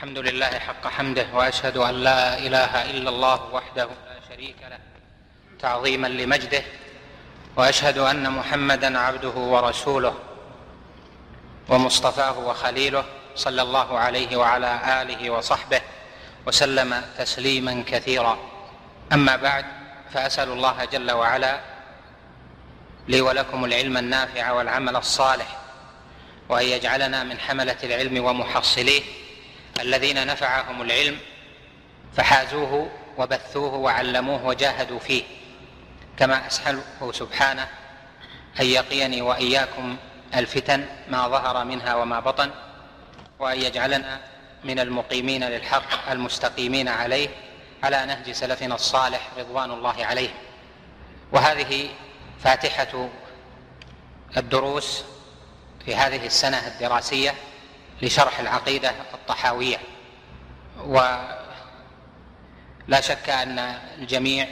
الحمد لله حق حمده، وأشهد أن لا إله إلا الله وحده لا شريك له تعظيما لمجده، وأشهد أن محمدا عبده ورسوله ومصطفاه وخليله، صلى الله عليه وعلى آله وصحبه وسلم تسليما كثيرا. أما بعد، فأسأل الله جل وعلا لي ولكم العلم النافع والعمل الصالح، وأن يجعلنا من حملة العلم ومحصليه الذين نفعهم العلم فحازوه وبثوه وعلموه وجاهدوا فيه، كما أسأله سبحانه أن يقيني وإياكم الفتن ما ظهر منها وما بطن، وأن يجعلنا من المقيمين للحق المستقيمين عليه على نهج سلفنا الصالح رضوان الله عليهم. وهذه فاتحة الدروس في هذه السنة الدراسية لشرح العقيدة الطحاوية، ولا شك أن الجميع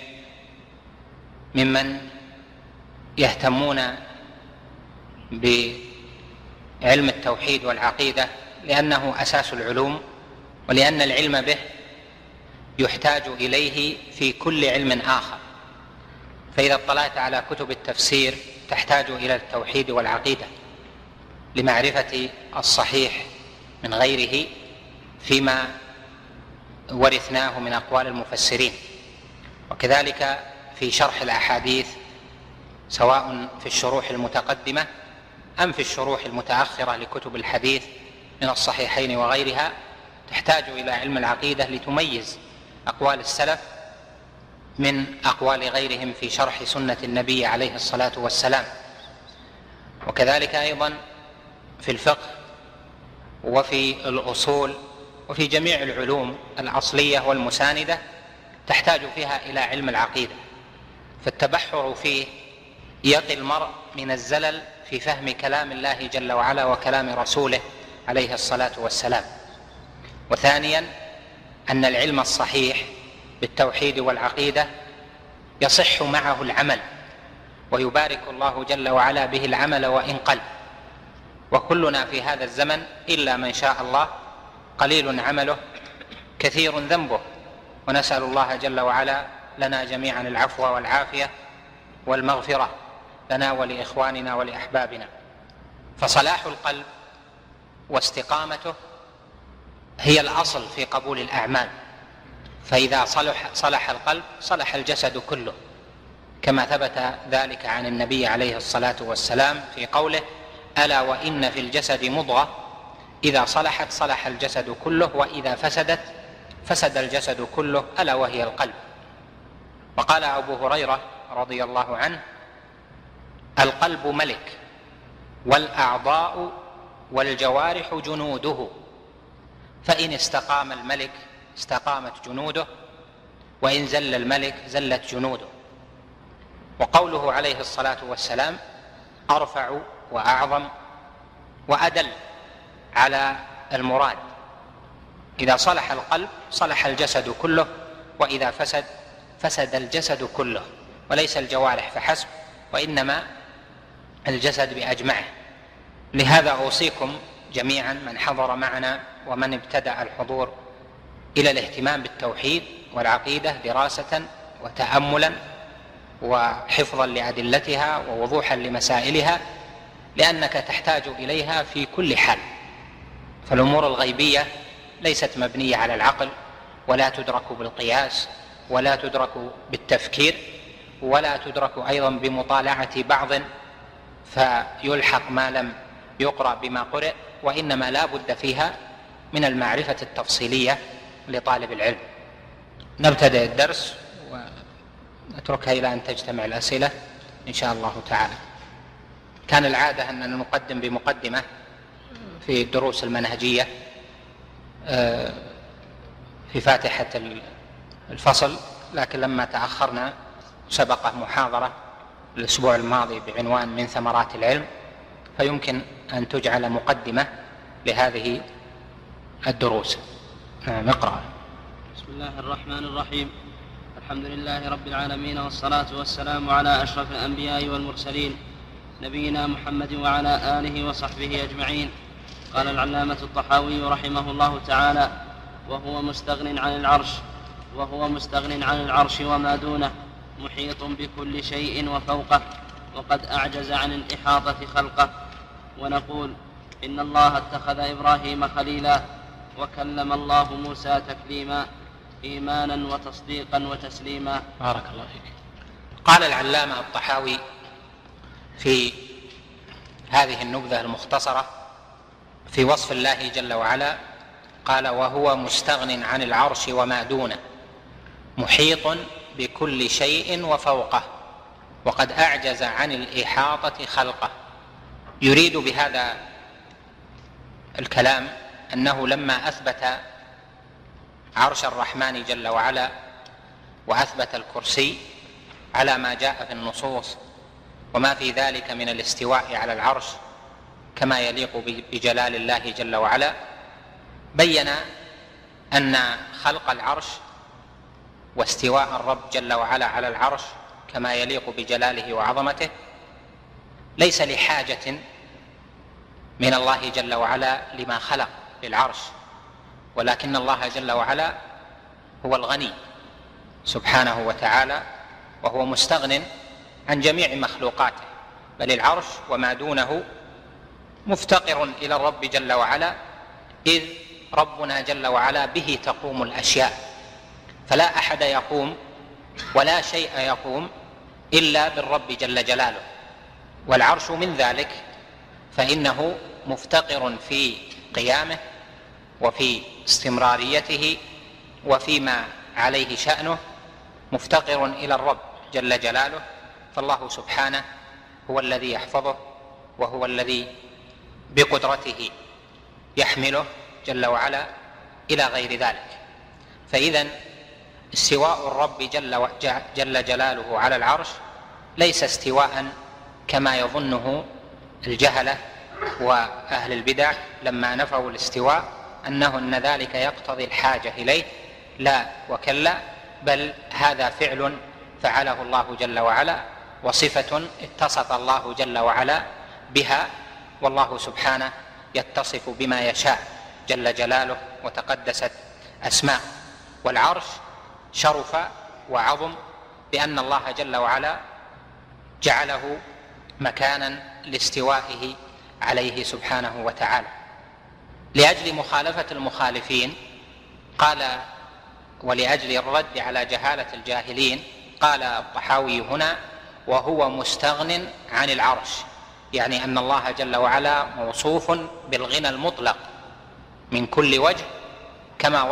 ممن يهتمون بعلم التوحيد والعقيدة لأنه أساس العلوم، ولأن العلم به يحتاج إليه في كل علم آخر. فإذا اطلعت على كتب التفسير تحتاج إلى التوحيد والعقيدة لمعرفة الصحيح من غيره فيما ورثناه من أقوال المفسرين، وكذلك في شرح الأحاديث سواء في الشروح المتقدمة أم في الشروح المتأخرة لكتب الحديث من الصحيحين وغيرها، تحتاج إلى علم العقيدة لتميز أقوال السلف من أقوال غيرهم في شرح سنة النبي عليه الصلاة والسلام. وكذلك أيضا في الفقه وفي الأصول وفي جميع العلوم الأصلية والمساندة تحتاج فيها إلى علم العقيدة، فالتبحر فيه يقي المرء من الزلل في فهم كلام الله جل وعلا وكلام رسوله عليه الصلاة والسلام. وثانيا أن العلم الصحيح بالتوحيد والعقيدة يصح معه العمل، ويبارك الله جل وعلا به العمل وإن قل، وكلنا في هذا الزمن إلا من شاء الله قليل عمله كثير ذنبه، ونسأل الله جل وعلا لنا جميعا العفو والعافية والمغفرة لنا ولإخواننا ولأحبابنا. فصلاح القلب واستقامته هي الأصل في قبول الأعمال، فإذا صلح القلب صلح الجسد كله، كما ثبت ذلك عن النبي عليه الصلاة والسلام في قوله: ألا وإن في الجسد مضغة إذا صلحت صلح الجسد كله، وإذا فسدت فسد الجسد كله، ألا وهي القلب. وقال أبو هريرة رضي الله عنه: القلب ملك، والأعضاء والجوارح جنوده، فإن استقام الملك استقامت جنوده، وإن زل الملك زلت جنوده. وقوله عليه الصلاة والسلام أرفع وأعظم وأدل على المراد: إذا صلح القلب صلح الجسد كله، وإذا فسد فسد الجسد كله، وليس الجوارح فحسب، وإنما الجسد بأجمعه. لهذا أوصيكم جميعا من حضر معنا ومن ابتدأ الحضور إلى الاهتمام بالتوحيد والعقيدة دراسة وتأملا وحفظا لأدلتها ووضوحا لمسائلها، لأنك تحتاج إليها في كل حال. فالأمور الغيبية ليست مبنية على العقل، ولا تدرك بالقياس، ولا تدرك بالتفكير، ولا تدرك أيضا بمطالعة بعض فيلحق ما لم يقرأ بما قرأ، وإنما لا بد فيها من المعرفة التفصيلية لطالب العلم. نبتدأ الدرس ونتركها إلى أن تجتمع الأسئلة إن شاء الله تعالى. كان العادة أننا نقدم بمقدمة في الدروس المنهجية في فاتحة الفصل، لكن لما تأخرنا سبق محاضرة الأسبوع الماضي بعنوان من ثمرات العلم، فيمكن أن تجعل مقدمة لهذه الدروس. نقرأ. بسم الله الرحمن الرحيم. الحمد لله رب العالمين، والصلاة والسلام على أشرف الأنبياء والمرسلين نبينا محمد وعلى آله وصحبه أجمعين. قال العلامة الطحاوي رحمه الله تعالى: وهو مستغن عن العرش وما دونه، محيط بكل شيء وفوقه، وقد أعجز عن الإحاطة خلقه. ونقول إن الله اتخذ إبراهيم خليلا، وكلم الله موسى تكليما، إيمانا وتصديقا وتسليما. بارك الله فيك. قال العلامة الطحاوي في هذه النبذة المختصرة في وصف الله جل وعلا، قال: وهو مستغن عن العرش وما دونه، محيط بكل شيء وفوقه، وقد أعجز عن الإحاطة خلقه. يريد بهذا الكلام أنه لما أثبت عرش الرحمن جل وعلا وأثبت الكرسي على ما جاء في النصوص وما في ذلك من الاستواء على العرش كما يليق بجلال الله جل وعلا، بين أن خلق العرش واستواء الرب جل وعلا على العرش كما يليق بجلاله وعظمته ليس لحاجة من الله جل وعلا لما خلق للعرش، ولكن الله جل وعلا هو الغني سبحانه وتعالى، وهو مستغن عن جميع مخلوقاته، بل العرش وما دونه مفتقر إلى الرب جل وعلا، إذ ربنا جل وعلا به تقوم الأشياء، فلا أحد يقوم ولا شيء يقوم إلا بالرب جل جلاله، والعرش من ذلك، فإنه مفتقر في قيامه وفي استمراريته وفيما عليه شأنه، مفتقر إلى الرب جل جلاله. فالله سبحانه هو الذي يحفظه، وهو الذي بقدرته يحمله جل وعلا إلى غير ذلك. فإذن استواء الرب جل جلاله على العرش ليس استواء كما يظنه الجهلة وأهل البدع لما نفوا الاستواء أن ذلك يقتضي الحاجة إليه، لا وكلا، بل هذا فعل فعله الله جل وعلا، وصفة اتصف الله جل وعلا بها، والله سبحانه يتصف بما يشاء جل جلاله وتقدست أسماء. والعرش شرف وعظم بأن الله جل وعلا جعله مكانا لاستوائه عليه سبحانه وتعالى. لأجل مخالفة المخالفين قال، ولأجل الرد على جهالة الجاهلين، قال الطحاوي هنا: وهو مستغن عن العرش، يعني أن الله جل وعلا موصوف بالغنى المطلق من كل وجه، كما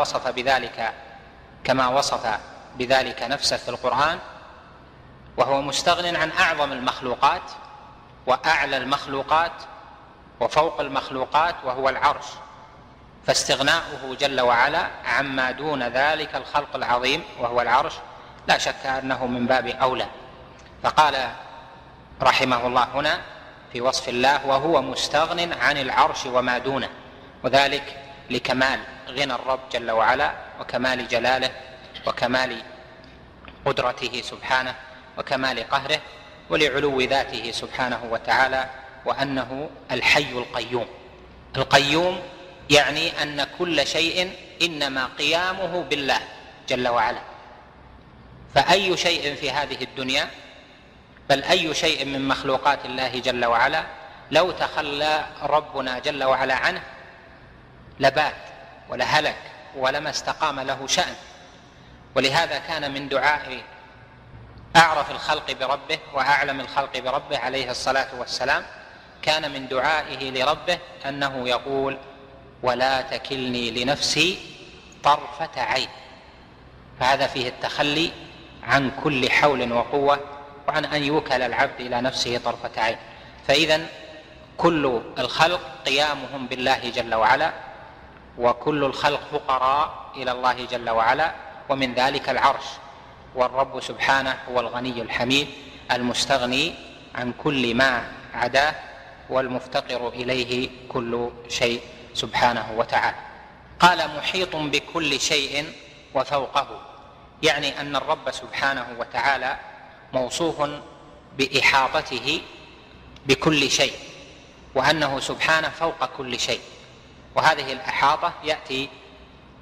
وصف بذلك نفسه في القرآن، وهو مستغن عن أعظم المخلوقات وأعلى المخلوقات وفوق المخلوقات، وهو العرش، فاستغناؤه جل وعلا عما دون ذلك الخلق العظيم وهو العرش لا شك أنه من باب أولى. فقال رحمه الله هنا في وصف الله: وهو مستغن عن العرش وما دونه، وذلك لكمال غنى الرب جل وعلا وكمال جلاله وكمال قدرته سبحانه وكمال قهره، ولعلو ذاته سبحانه وتعالى، وأنه الحي القيوم. القيوم يعني أن كل شيء إنما قيامه بالله جل وعلا، فأي شيء في هذه الدنيا، بل أي شيء من مخلوقات الله جل وعلا، لو تخلى ربنا جل وعلا عنه لبات ولهلك ولما استقام له شأن. ولهذا كان من دعاء أعرف الخلق بربه وأعلم الخلق بربه عليه الصلاة والسلام، كان من دعائه لربه أنه يقول: ولا تكلني لنفسي طرفة عين. فهذا فيه التخلي عن كل حول وقوة، وعن أن يوكل العبد إلى نفسه طرفة عين. فإذن كل الخلق قيامهم بالله جل وعلا، وكل الخلق فقراء إلى الله جل وعلا، ومن ذلك العرش. والرب سبحانه هو الغني الحميد المستغني عن كل ما عداه، والمفتقر إليه كل شيء سبحانه وتعالى. قال: محيط بكل شيء وفوقه، يعني أن الرب سبحانه وتعالى موصوف بإحاطته بكل شيء، وأنه سبحانه فوق كل شيء. وهذه الإحاطة يأتي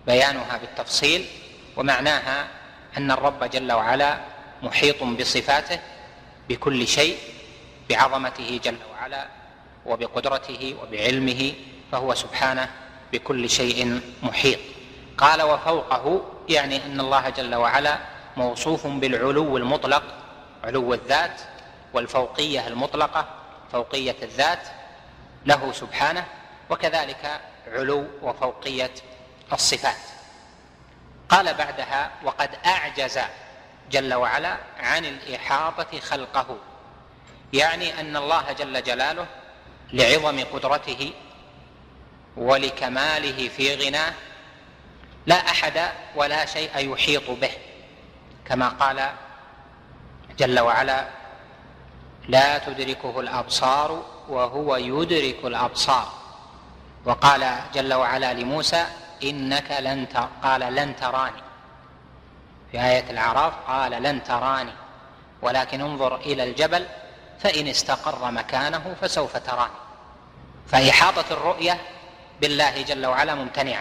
بيانها بالتفصيل، ومعناها أن الرب جل وعلا محيط بصفاته بكل شيء، بعظمته جل وعلا وبقدرته وبعلمه، فهو سبحانه بكل شيء محيط. قال وفوقه، يعني أن الله جل وعلا موصوف بالعلو المطلق، علو الذات، والفوقية المطلقة، فوقية الذات له سبحانه، وكذلك علو وفوقية الصفات. قال بعدها وقد أعجز جل وعلا عن الإحاطة خلقه، يعني أن الله جل جلاله لعظم قدرته ولكماله في غناه لا أحد ولا شيء يحيط به، كما قال جل وعلا لا تدركه الأبصار وهو يدرك الأبصار. وقال جل وعلا لموسى إنك قال لن تراني، في آية الأعراف قال لن تراني ولكن انظر إلى الجبل فإن استقر مكانه فسوف تراني. فإحاطة الرؤية بالله جل وعلا ممتنعة،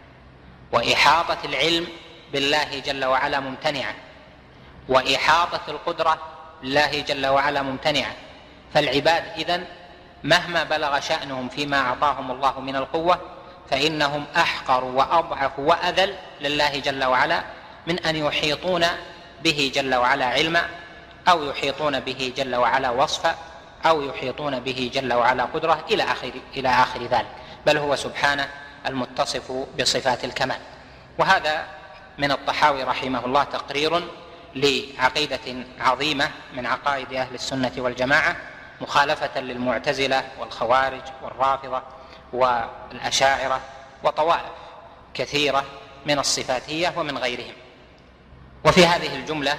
وإحاطة العلم بالله جل وعلا ممتنعة، وإحاطة القدرة بالله جل وعلا ممتنعة. فالعباد إذن مهما بلغ شأنهم فيما أعطاهم الله من القوة فإنهم أحقر وأضعف وأذل لله جل وعلا من أن يحيطون به جل وعلا علما، أو يحيطون به جل وعلا وصفا، أو يحيطون به جل وعلا قدرة إلى آخر ذلك، بل هو سبحانه المتصف بصفات الكمال. وهذا من الطحاوي رحمه الله تقرير لعقيدة عظيمة من عقائد أهل السنة والجماعة، مخالفة للمعتزلة والخوارج والرافضة والأشاعرة وطوائف كثيرة من الصفاتية ومن غيرهم. وفي هذه الجملة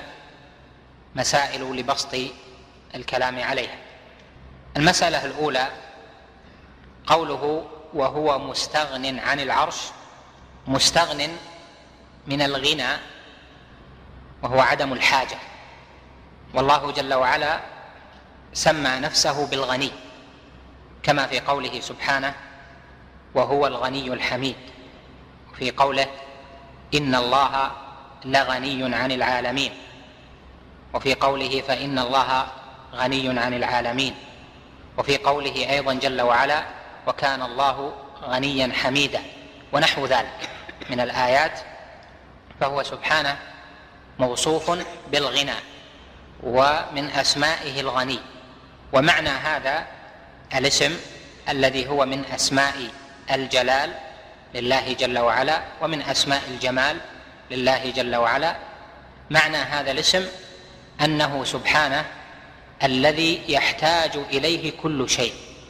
مسائل لبسط الكلام عليها. المسألة الأولى قوله وهو مستغن عن العرش، مستغن من الغنى وهو عدم الحاجة، والله جل وعلا سمى نفسه بالغني كما في قوله سبحانه وهو الغني الحميد، وفي قوله إن الله لغني عن العالمين، وفي قوله فإن الله غني عن العالمين، وفي قوله أيضا جل وعلا وكان الله غنيا حميدا، ونحو ذلك من الآيات. فهو سبحانه موصوف بالغنى، ومن أسمائه الغني. ومعنى هذا الاسم الذي هو من أسماء الجلال لله جل وعلا ومن أسماء الجمال لله جل وعلا، معنى هذا الاسم أنه سبحانه الذي يحتاج إليه كل شيء،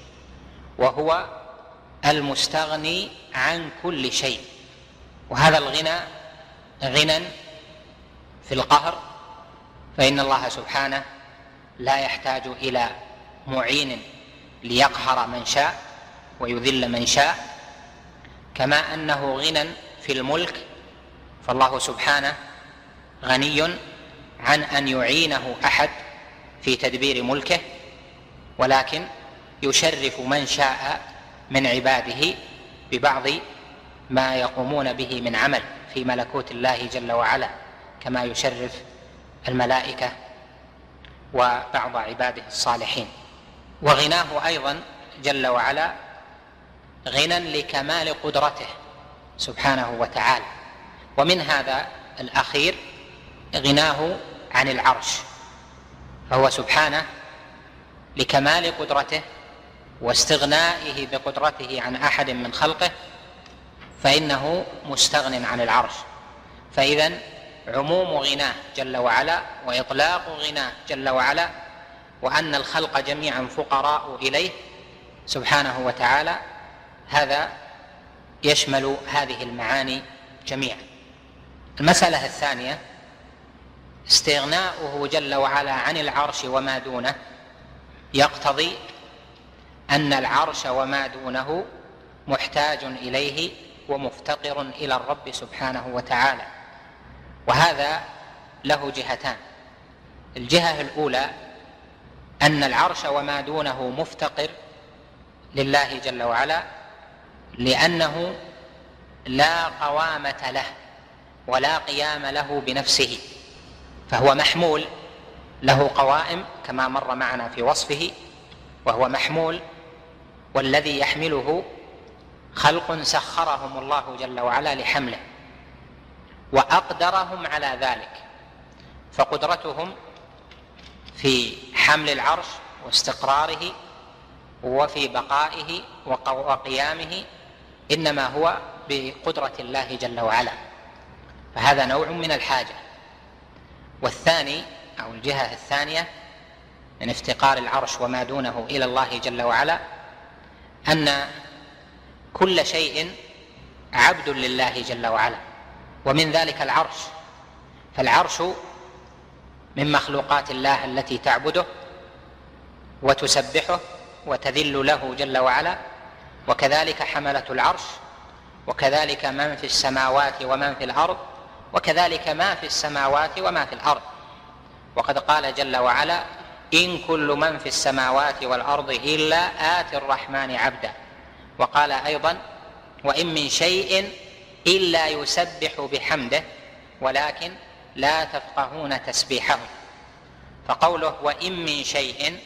وهو المستغني عن كل شيء. وهذا الغنى غنى في القهر، فإن الله سبحانه لا يحتاج إلى معين ليقهر من شاء ويذل من شاء، كما أنه غنى في الملك، فالله سبحانه غني عن أن يعينه أحد في تدبير ملكه، ولكن يشرف من شاء من عباده ببعض ما يقومون به من عمل في ملكوت الله جل وعلا، كما يشرف الملائكة وبعض عباده الصالحين. وغناه أيضا جل وعلا غنى لكمال قدرته سبحانه وتعالى، ومن هذا الأخير غناه عن العرش، فهو سبحانه لكمال قدرته واستغنائه بقدرته عن أحد من خلقه فإنه مستغن عن العرش. فإذن عموم غناه جل وعلا وإطلاق غناه جل وعلا وأن الخلق جميعا فقراء إليه سبحانه وتعالى، هذا يشمل هذه المعاني جميعا. المسألة الثانية استغناؤه جل وعلا عن العرش وما دونه يقتضي أن العرش وما دونه محتاج إليه ومفتقر إلى الرب سبحانه وتعالى، وهذا له جهتان. الجهة الأولى أن العرش وما دونه مفتقر لله جل وعلا لأنه لا قوامة له ولا قيام له بنفسه، فهو محمول له قوائم كما مر معنا في وصفه، وهو محمول، والذي يحمله خلق سخرهم الله جل وعلا لحمله وأقدرهم على ذلك، فقدرتهم في حمل العرش واستقراره وفي بقائه وقيامه إنما هو بقدرة الله جل وعلا، فهذا نوع من الحاجة. والثاني أو الجهة الثانية من افتقار العرش وما دونه إلى الله جل وعلا أن كل شيء عبد لله جل وعلا، ومن ذلك العرش، فالعرش من مخلوقات الله التي تعبده وتسبحه وتذل له جل وعلا، وكذلك حملة العرش، وكذلك من في السماوات ومن في الأرض، وكذلك ما في السماوات وما في الأرض. وقد قال جل وعلا: إن كل من في السماوات والأرض إلا آتي الرحمن عبدا. وقال أيضا: وإن من شيء إلا يسبح بحمده ولكن لا تفقهون تسبيحهم. فقوله وإن من شيء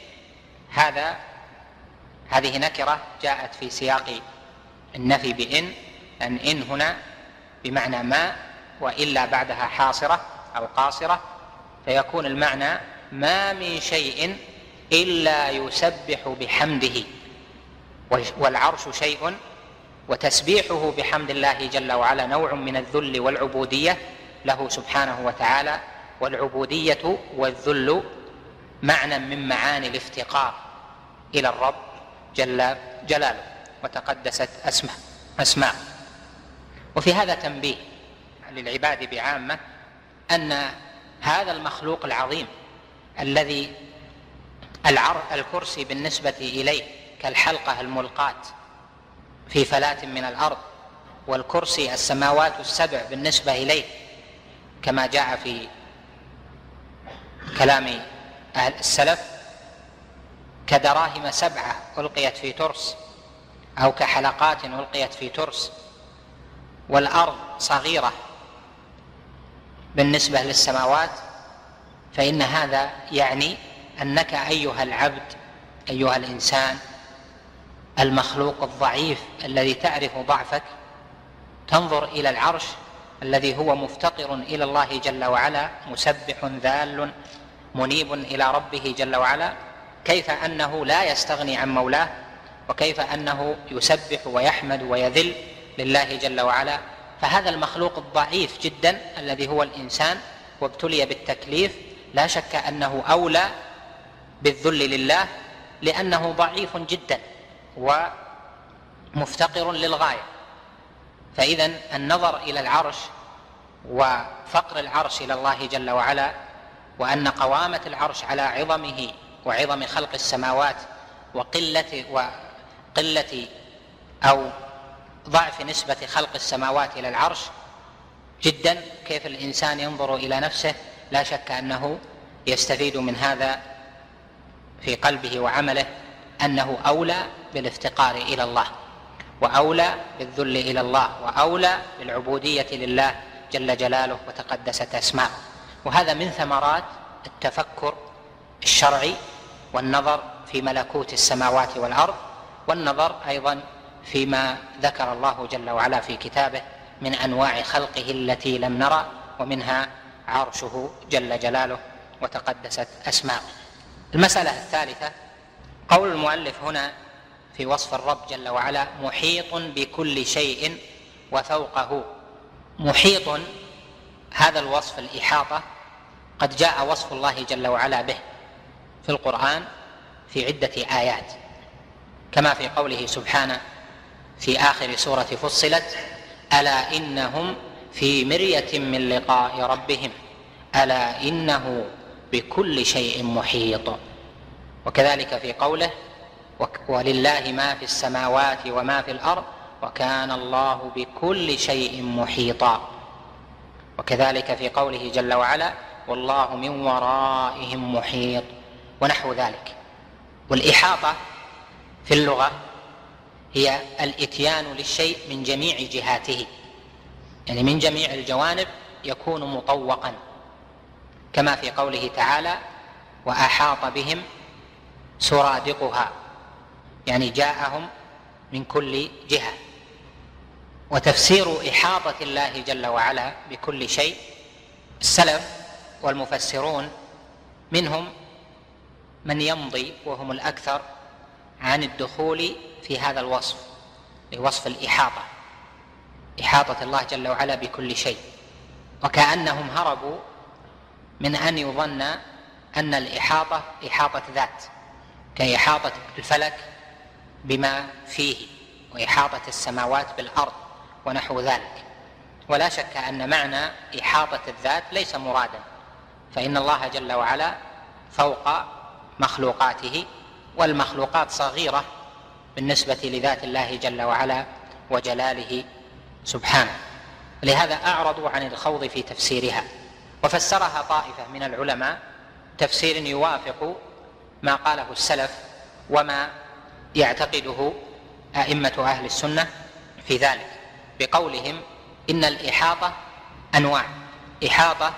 هذه نكرة جاءت في سياق النفي بإن، أن إن هنا بمعنى ما، وإلا بعدها حاصرة أو قاصرة، فيكون المعنى ما من شيء إلا يسبح بحمده، والعرش شيء، وتسبيحه بحمد الله جل وعلا نوع من الذل والعبودية له سبحانه وتعالى، والعبودية والذل معنى من معاني الافتقار إلى الرب جل جلاله وتقدست أسماء. وفي هذا تنبيه للعباد بعامة أن هذا المخلوق العظيم الذي الكرسي بالنسبة إليه كالحلقة الملقاة في فلاة من الأرض، والكرسي السماوات السبع بالنسبة إليه كما جاء في كلام أهل السلف كدراهم 7 ألقيت في ترس، أو كحلقات ألقيت في ترس، والأرض صغيرة بالنسبة للسماوات، فإن هذا يعني أنك أيها العبد أيها الإنسان المخلوق الضعيف الذي تعرف ضعفك تنظر إلى العرش الذي هو مفتقر إلى الله جل وعلا، مسبح ذال منيب إلى ربه جل وعلا، كيف أنه لا يستغني عن مولاه، وكيف أنه يسبح ويحمد ويذل لله جل وعلا. فهذا المخلوق الضعيف جدا الذي هو الإنسان وابتلي بالتكليف لا شك أنه أولى بالذل لله، لأنه ضعيف جدا ومفتقر للغاية. فإذن النظر إلى العرش وفقر العرش إلى الله جل وعلا، وأن قوامة العرش على عظمه وعظم خلق السماوات وقلة أو ضعف نسبة خلق السماوات إلى العرش جدا، كيف الإنسان ينظر إلى نفسه لا شك أنه يستفيد من هذا في قلبه وعمله أنه أولى بالافتقار إلى الله، وأولى بالذل إلى الله، وأولى بالعبودية لله جل جلاله وتقدست أسماؤه. وهذا من ثمرات التفكر الشرعي والنظر في ملكوت السماوات والأرض، والنظر أيضا فيما ذكر الله جل وعلا في كتابه من أنواع خلقه التي لم نرى، ومنها عرشه جل جلاله وتقدست أسماؤه. المسألة الثالثة قول المؤلف هنا في وصف الرب جل وعلا: محيط بكل شيء وفوقه. محيط، هذا الوصف الإحاطة قد جاء وصف الله جل وعلا به في القرآن في عدة آيات، كما في قوله سبحانه في آخر سورة فصلت: ألا إنهم في مرية من لقاء ربهم ألا إنه بكل شيء محيط. وكذلك في قوله: ولله ما في السماوات وما في الأرض وكان الله بكل شيء محيطا. وكذلك في قوله جل وعلا: والله من ورائهم محيط، ونحو ذلك. والإحاطة في اللغة هي الإتيان للشيء من جميع جهاته يعني من جميع الجوانب يكون مطوقا، كما في قوله تعالى وأحاط بهم سرادقها، يعني جاءهم من كل جهة. وتفسير إحاطة الله جل وعلا بكل شيء، السلف والمفسرون منهم من يمضي وهم الأكثر عن الدخول في هذا الوصف، لوصف الإحاطة، إحاطة الله جل وعلا بكل شيء، وكأنهم هربوا من أن يظن أن الإحاطة إحاطة ذات، كإحاطة الفلك بما فيه، وإحاطة السماوات بالأرض ونحو ذلك. ولا شك أن معنى إحاطة الذات ليس مرادا، فإن الله جل وعلا فوق مخلوقاته، والمخلوقات صغيرة بالنسبة لذات الله جل وعلا وجلاله سبحانه، لهذا أعرضوا عن الخوض في تفسيرها. وفسرها طائفة من العلماء تفسير يوافق ما قاله السلف وما يعتقده أئمة أهل السنة في ذلك، بقولهم إن الإحاطة أنواع: إحاطة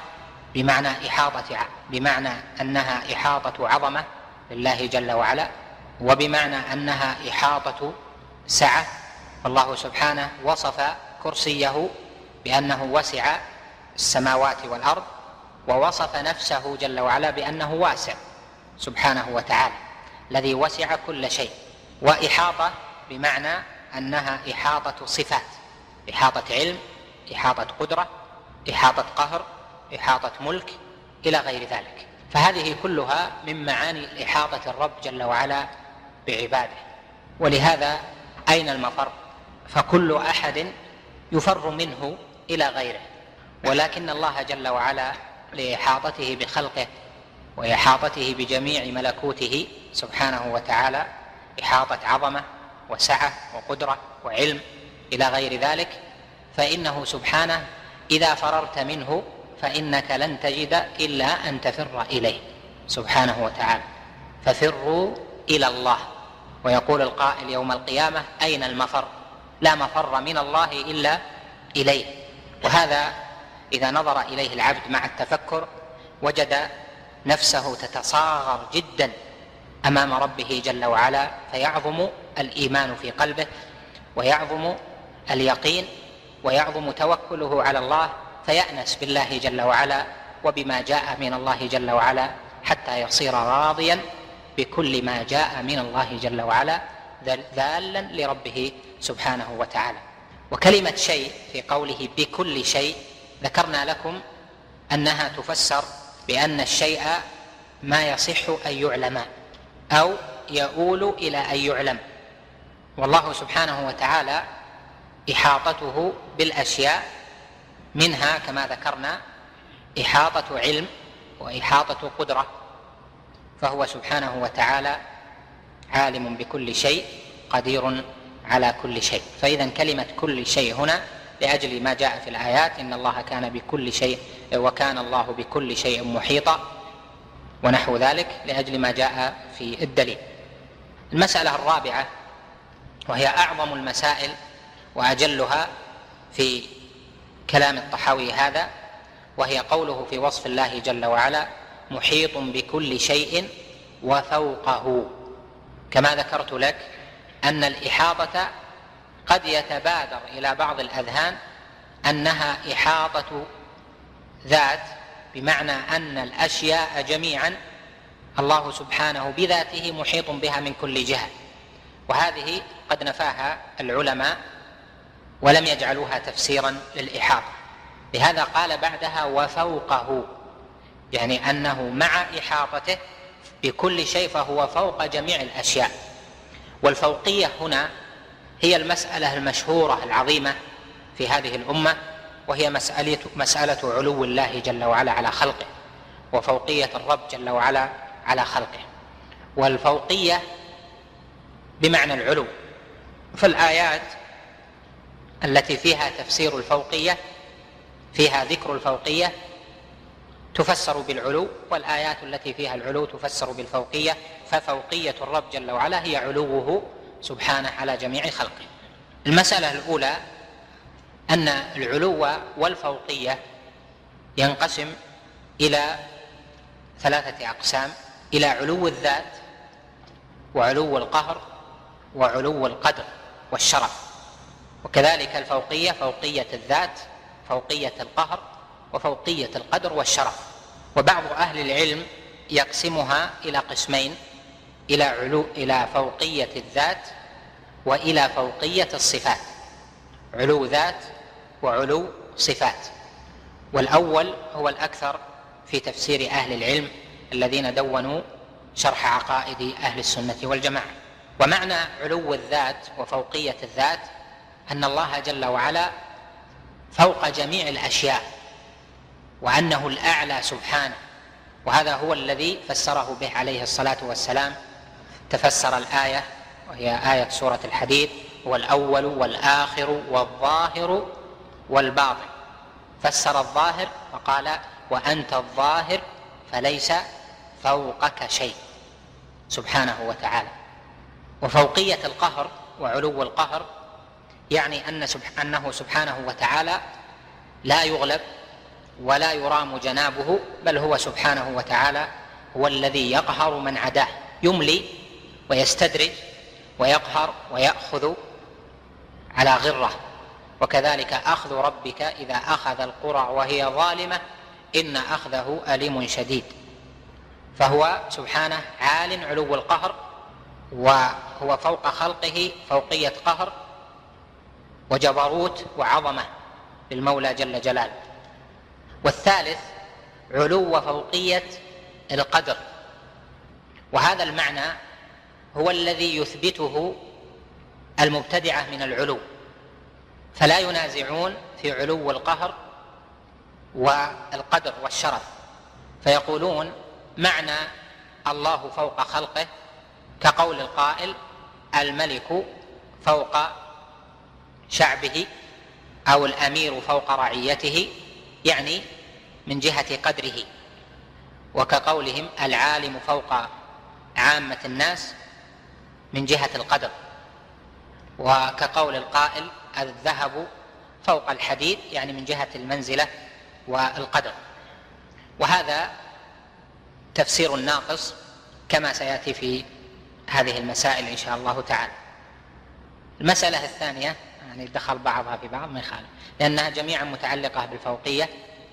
بمعنى أنها إحاطة عظمة لله جل وعلا، وبمعنى أنها إحاطة سعة، والله سبحانه وصف كرسيه بأنه وسع السماوات والأرض، ووصف نفسه جل وعلا بأنه واسع سبحانه وتعالى الذي وسع كل شيء. وإحاطة بمعنى أنها إحاطة صفات، إحاطة علم، إحاطة قدرة، إحاطة قهر، إحاطة ملك، إلى غير ذلك. فهذه كلها من معاني إحاطة الرب جل وعلا بعباده. ولهذا أين المفر؟ فكل أحد يفر منه إلى غيره، ولكن الله جل وعلا لإحاطته بخلقه وإحاطته بجميع ملكوته سبحانه وتعالى إحاطة عظمة وسعة وقدرة وعلم إلى غير ذلك، فإنه سبحانه إذا فررت منه فإنك لن تجد إلا أن تفر إليه سبحانه وتعالى، ففروا إلى الله. ويقول القائل يوم القيامة أين المفر؟ لا مفر من الله إلا إليه. وهذا إذا نظر إليه العبد مع التفكر وجد نفسه تتصاغر جدا أمام ربه جل وعلا، فيعظم الإيمان في قلبه، ويعظم اليقين، ويعظم توكله على الله، فيأنس بالله جل وعلا وبما جاء من الله جل وعلا، حتى يصير راضيا بكل ما جاء من الله جل وعلا ذالا لربه سبحانه وتعالى. وكلمة شيء في قوله بكل شيء ذكرنا لكم أنها تفسر بأن الشيء ما يصح أن يعلم أو يؤول إلى أن يعلم، والله سبحانه وتعالى إحاطته بالأشياء منها كما ذكرنا إحاطة علم وإحاطة قدرة، فهو سبحانه وتعالى عالم بكل شيء قدير على كل شيء. فإذا كلمة كل شيء هنا لأجل ما جاء في الآيات إن الله كان بكل شيء وكان الله بكل شيء محيطا ونحو ذلك، لأجل ما جاء في الدليل. المسألة الرابعة وهي أعظم المسائل وأجلها في كلام الطحاوي هذا، وهي قوله في وصف الله جل وعلا محيط بكل شيء وفوقه. كما ذكرت لك أن الإحاطة قد يتبادر إلى بعض الأذهان أنها إحاطة ذات، بمعنى أن الأشياء جميعا الله سبحانه بذاته محيط بها من كل جهة، وهذه قد نفاها العلماء ولم يجعلوها تفسيرا للإحاطة. لهذا قال بعدها وفوقه، يعني أنه مع إحاطته بكل شيء فهو فوق جميع الأشياء. والفوقية هنا هي المسألة المشهورة العظيمة في هذه الأمة، وهي مسألة علو الله جل وعلا على خلقه، وفوقية الرب جل وعلا على خلقه. والفوقية بمعنى العلو، فالآيات التي فيها تفسير الفوقية فيها ذكر الفوقية تفسر بالعلو، والآيات التي فيها العلو تفسر بالفوقية، ففوقية الرب جل وعلا هي علوه سبحانه على جميع خلقه. المسألة الأولى أن العلو والفوقية ينقسم إلى 3 أقسام: إلى علو الذات، وعلو القهر، وعلو القدر والشرف. وكذلك الفوقية: فوقية الذات، فوقية القهر، وفوقية القدر والشرف. وبعض أهل العلم يقسمها إلى قسمين: إلى فوقية الذات وإلى فوقية الصفات، علو ذات وعلو صفات. والأول هو الأكثر في تفسير أهل العلم الذين دونوا شرح عقائد أهل السنة والجماعة. ومعنى علو الذات وفوقية الذات أن الله جل وعلا فوق جميع الأشياء، وأنه الأعلى سبحانه، وهذا هو الذي فسره به عليه الصلاة والسلام. تفسر الآية وهي آية سورة الحديد: هو الأول والآخر والظاهر والباطن. فسر الظاهر وقال: وأنت الظاهر فليس فوقك شيء سبحانه وتعالى. وفوقية القهر وعلو القهر يعني أنه سبحانه وتعالى لا يغلب ولا يرام جنابه، بل هو سبحانه وتعالى هو الذي يقهر من عداه، يملي ويستدرج ويقهر ويأخذ على غرة. وكذلك أخذ ربك إذا أخذ القرى وهي ظالمة إن أخذه أليم شديد. فهو سبحانه عال علو القهر، وهو فوق خلقه فوقية قهر وجبروت وعظمة للمولى جل جلاله. والثالث علو فوقية القدر، وهذا المعنى هو الذي يثبته المبتدعة من العلو، فلا ينازعون في علو القهر والقدر والشرف، فيقولون معنى الله فوق خلقه كقول القائل: الملك فوق شعبه، أو الأمير فوق رعيته، يعني من جهة قدره. وكقولهم: العالم فوق عامة الناس، من جهة القدر. وكقول القائل: الذهب فوق الحديد، يعني من جهة المنزلة والقدر. وهذا تفسير ناقص كما سيأتي في هذه المسائل إن شاء الله تعالى. المسألة الثانية يعني دخل بعضها في بعض ما يخالف، لأنها جميعا متعلقة بالفوقية.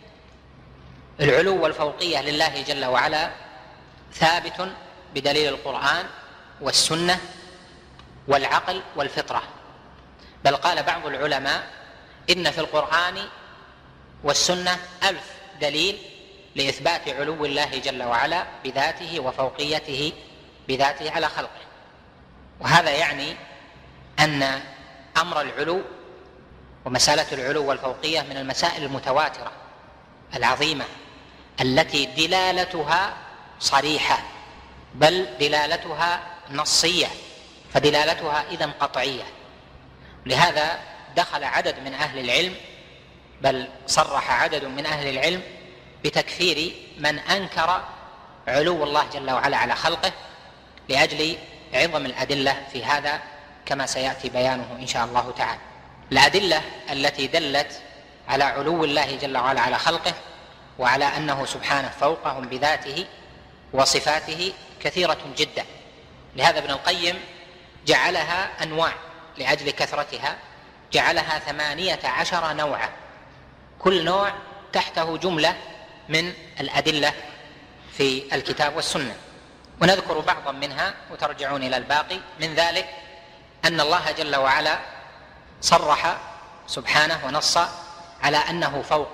العلو والفوقية لله جل وعلا ثابت بدليل القرآن والسنة والعقل والفطرة، بل قال بعض العلماء إن في القرآن والسنة 1000 دليل لإثبات علو الله جل وعلا بذاته وفوقيته بذاته على خلقه. وهذا يعني أن أمر العلو ومسألة العلو والفوقية من المسائل المتواترة العظيمة التي دلالتها صريحة، بل دلالتها نصية، فدلالتها إذن قطعية. لهذا دخل عدد من أهل العلم، بل صرح عدد من أهل العلم بتكفير من أنكر علو الله جل وعلا على خلقه لأجل عظم الأدلة في هذا، كما سيأتي بيانه إن شاء الله تعالى. الأدلة التي دلت على علو الله جل وعلا على خلقه وعلى أنه سبحانه فوقهم بذاته وصفاته كثيرة جدا. لهذا ابن القيم جعلها أنواع لأجل كثرتها، جعلها 18 نوعا، كل نوع تحته جملة من الأدلة في الكتاب والسنة. ونذكر بعضا منها وترجعون إلى الباقي. من ذلك أن الله جل وعلا صرح سبحانه ونص على أنه فوق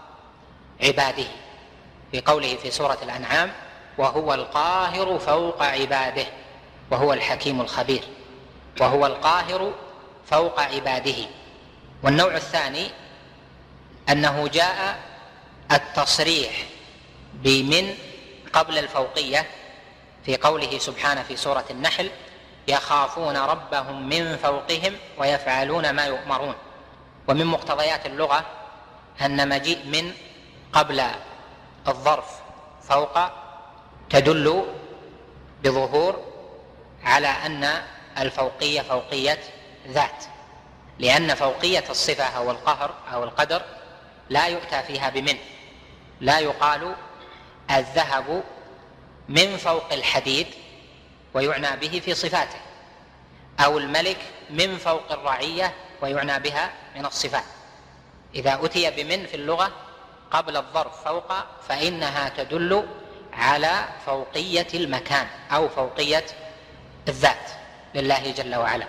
عباده في قوله في سورة الأنعام: وهو القاهر فوق عباده وهو الحكيم الخبير. وهو القاهر فوق عباده. والنوع الثاني أنه جاء التصريح بمن قبل الفوقية في قوله سبحانه في سورة النحل: يخافون ربهم من فوقهم ويفعلون ما يؤمرون. ومن مقتضيات اللغة أن مجيء من قبل الظرف فوق تدل بظهور على أن الفوقية فوقية ذات، لأن فوقية الصفة أو القهر أو القدر لا يؤتى فيها بمن، لا يقال الذهب من فوق الحديد ويعنى به في صفاته، أو الملك من فوق الرعية ويعنى بها من الصفات. إذا أتي بمن في اللغة قبل الظرف فوق فإنها تدل على فوقية المكان أو فوقية الذات لله جل وعلا،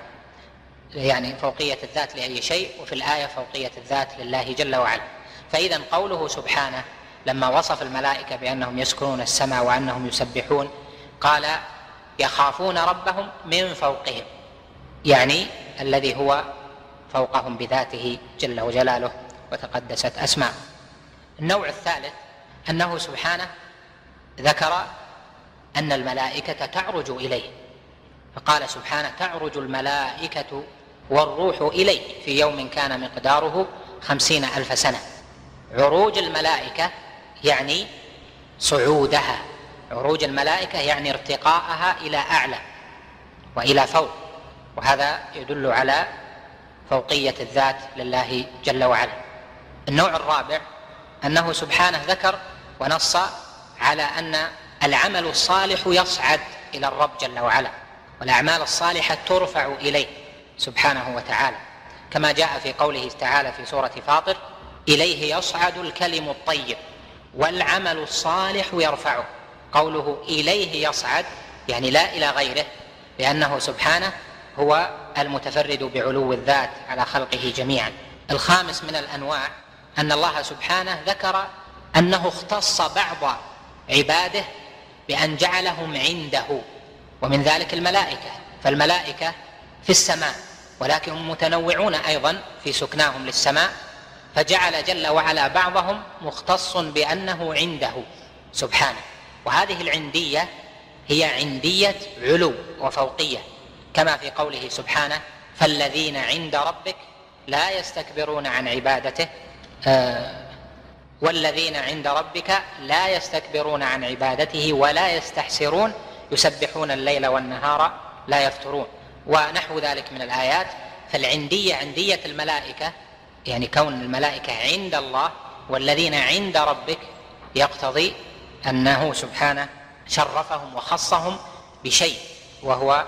يعني فوقية الذات لأي شيء، وفي الآية فوقية الذات لله جل وعلا. فإذا قوله سبحانه لما وصف الملائكة بأنهم يسكنون السماء وأنهم يسبحون قال يخافون ربهم من فوقهم، يعني الذي هو فوقهم بذاته جل وجلاله وتقدست أسماءه. النوع الثالث أنه سبحانه ذكر أن الملائكة تعرج إليه، فقال سبحانه تعرج الملائكة والروح إليه في يوم كان مقداره 50,000 سنة. عروج الملائكة يعني صعودها، عروج الملائكة يعني ارتقاءها إلى أعلى وإلى فوق، وهذا يدل على فوقية الذات لله جل وعلا. النوع الرابع أنه سبحانه ذكر ونص على أن العمل الصالح يصعد إلى الرب جل وعلا، والأعمال الصالحة ترفع إليه سبحانه وتعالى، كما جاء في قوله تعالى في سورة فاطر إليه يصعد الكلم الطيب والعمل الصالح يرفعه. قوله إليه يصعد يعني لا إلى غيره، لأنه سبحانه هو المتفرد بعلو الذات على خلقه جميعا. الخامس من الأنواع أن الله سبحانه ذكر أنه اختص بعض عباده بأن جعلهم عنده، ومن ذلك الملائكة، فالملائكة في السماء ولكن هم متنوعون أيضا في سكناهم للسماء، فجعل جل وعلا بعضهم مختص بأنه عنده سبحانه. وهذه العندية هي عندية علو وفوقية، كما في قوله سبحانه فالذين عند ربك لا يستكبرون عن عبادته والذين عند ربك لا يستكبرون عن عبادته ولا يستحسرون يسبحون الليل والنهار لا يفترون، ونحو ذلك من الآيات. فالعندية عندية الملائكة يعني كون الملائكة عند الله، والذين عند ربك يقتضي أنه سبحانه شرفهم وخصهم بشيء، وهو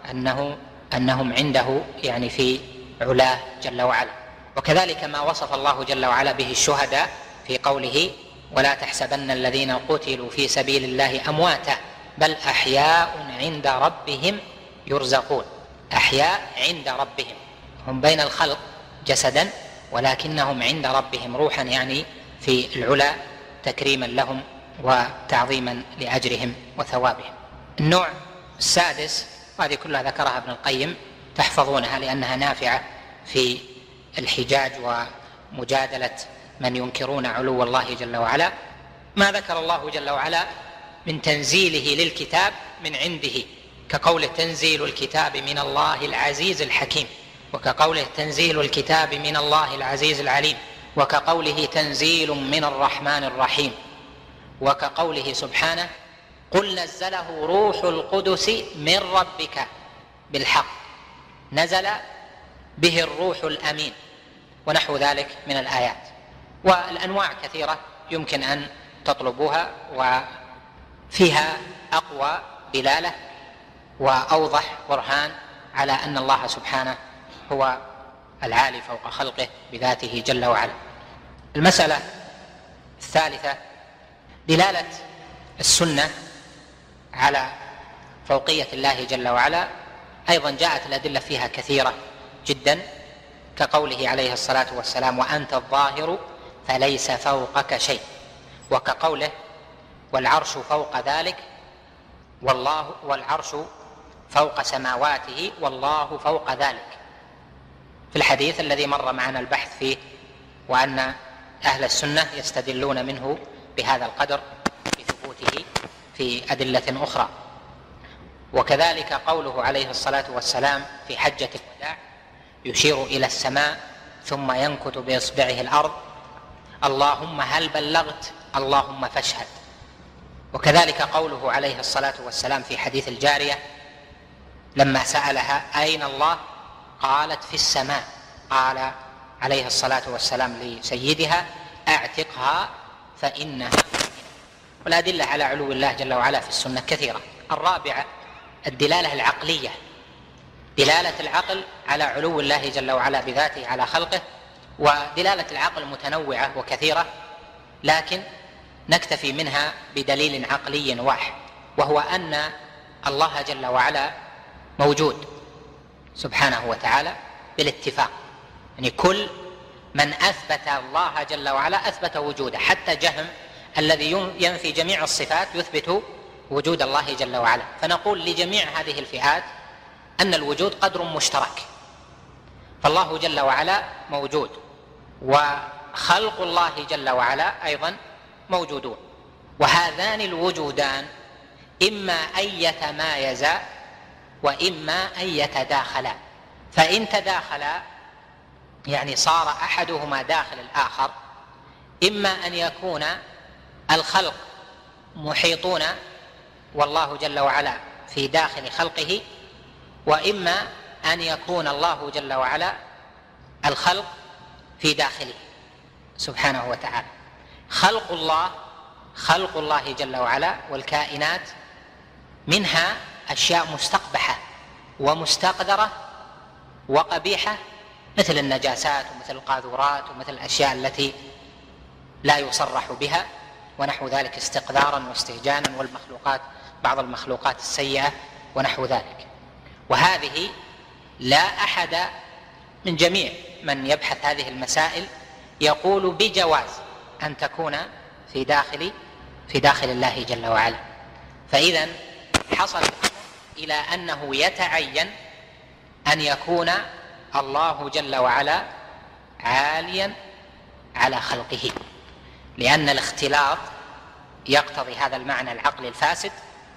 أنهم عنده يعني في علاه جل وعلا. وكذلك ما وصف الله جل وعلا به الشهداء في قوله ولا تحسبن الذين قتلوا في سبيل الله أمواتا بل أحياء عند ربهم يرزقون. أحياء عند ربهم، هم بين الخلق جسدا ولكنهم عند ربهم روحا، يعني في العلا تكريما لهم وتعظيما لأجرهم وثوابهم. النوع السادس، وهذه كلها ذكرها ابن القيم تحفظونها لأنها نافعة في الحجاج ومجادلة من ينكرون علو الله جل وعلا، ما ذكر الله جل وعلا من تنزيله للكتاب من عنده، كقوله تنزيل الكتاب من الله العزيز الحكيم، وكقوله تنزيل الكتاب من الله العزيز العليم، وكقوله تنزيل من الرحمن الرحيم، وكقوله سبحانه قل نزله روح القدس من ربك بالحق، نزل به الروح الأمين، ونحو ذلك من الآيات. والأنواع كثيرة يمكن أن تطلبوها، وفيها أقوى دلالة وأوضح برهان على أن الله سبحانه هو العالي فوق خلقه بذاته جل وعلا. المسألة الثالثة دلالة السنة على فوقية الله جل وعلا، أيضا جاءت الأدلة فيها كثيرة جدا، كقوله عليه الصلاة والسلام وأنت الظاهر فليس فوقك شيء، وكقوله والعرش فوق ذلك والعرش فوق سماواته والله فوق ذلك، في الحديث الذي مر معنا البحث فيه، وأن أهل السنة يستدلون منه بهذا القدر بثبوته في أدلة أخرى. وكذلك قوله عليه الصلاة والسلام في حجة الوداع يشير إلى السماء ثم ينكت بإصبعه الأرض اللهم هل بلغت اللهم فاشهد. وكذلك قوله عليه الصلاة والسلام في حديث الجارية لما سألها أين الله قالت في السماء، قال عليه الصلاة والسلام لسيدها: اعتقها فإنها مؤمنة. والأدلة على علو الله جل وعلا في السنة كثيرة. الرابعة الدلالة العقلية، دلالة العقل على علو الله جل وعلا بذاته على خلقه. ودلالة العقل متنوعة وكثيرة، لكن نكتفي منها بدليل عقلي واحد، وهو أن الله جل وعلا موجود سبحانه وتعالى بالاتفاق. يعني كل من أثبت الله جل وعلا أثبت وجوده، حتى جهم الذي ينفي جميع الصفات يثبت وجود الله جل وعلا. فنقول لجميع هذه الفئات أن الوجود قدر مشترك، فالله جل وعلا موجود، وخلق الله جل وعلا أيضا موجودون، وهذان الوجودان إما أن يتمايزا وإما أن يتداخلا. فإن تداخلا يعني صار أحدهما داخل الآخر، إما أن يكون الخلق محيطون والله جل وعلا في داخل خلقه، وإما أن يكون الله جل وعلا الخلق في داخله سبحانه وتعالى. خلق الله جل وعلا والكائنات منها أشياء مستقبحة ومستقدرة وقبيحة، مثل النجاسات ومثل القاذورات ومثل الأشياء التي لا يصرح بها ونحو ذلك استقذارا واستهجانا، والمخلوقات بعض المخلوقات السيئة ونحو ذلك. وهذه لا أحد من جميع من يبحث هذه المسائل يقول بجواز أن تكون في داخل الله جل وعلا. فإذا حصل إلى أنه يتعين أن يكون الله جل وعلا عاليا على خلقه، لأن الاختلاط يقتضي هذا المعنى العقلي الفاسد،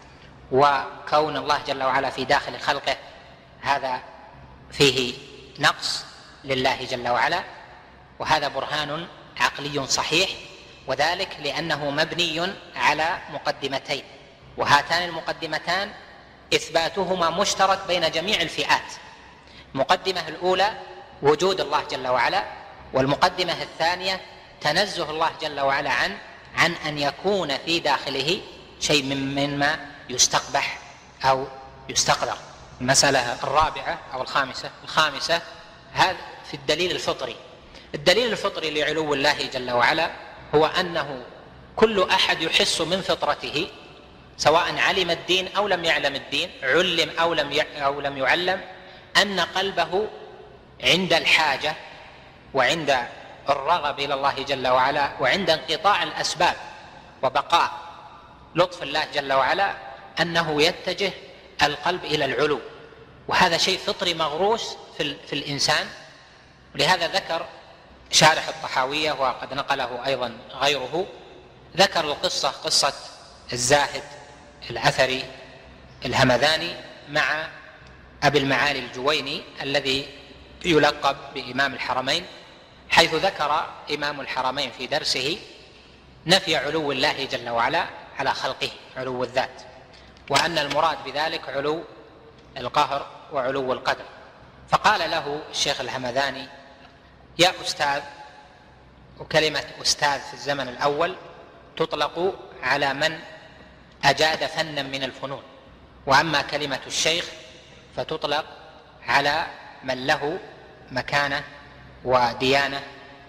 وكون الله جل وعلا في داخل خلقه هذا فيه نقص لله جل وعلا، وهذا برهان عقلي صحيح، وذلك لأنه مبني على مقدمتين، وهاتان المقدمتان إثباتهما مشترك بين جميع الفئات. المقدمة الأولى وجود الله جل وعلا، والمقدمة الثانية تنزه الله جل وعلا عن أن يكون في داخله شيء مما يستقبح أو يستقدر. المسألة الرابعة أو الخامسة هذا في الدليل الفطري. الدليل الفطري لعلو الله جل وعلا هو أنه كل أحد يحس من فطرته، سواء علم الدين أو لم يعلم الدين، علم أو لم يعلم، أن قلبه عند الحاجة وعند الرغب إلى الله جل وعلا وعند انقطاع الأسباب وبقاء لطف الله جل وعلا أنه يتجه القلب إلى العلو، وهذا شيء فطري مغروس في الإنسان. ولهذا ذكر شارح الطحاوية وقد نقله أيضا غيره، ذكر قصة الزاهد الأثري الهمذاني مع أبي المعالي الجويني الذي يلقب بإمام الحرمين، حيث ذكر إمام الحرمين في درسه نفي علو الله جل وعلا على خلقه، علو الذات، وأن المراد بذلك علو القهر وعلو القدر. فقال له الشيخ الهمذاني: يا أستاذ، وكلمة أستاذ في الزمن الأول تطلق على من أجاد فنا من الفنون، وأما كلمة الشيخ فتطلق على من له مكانة وديانة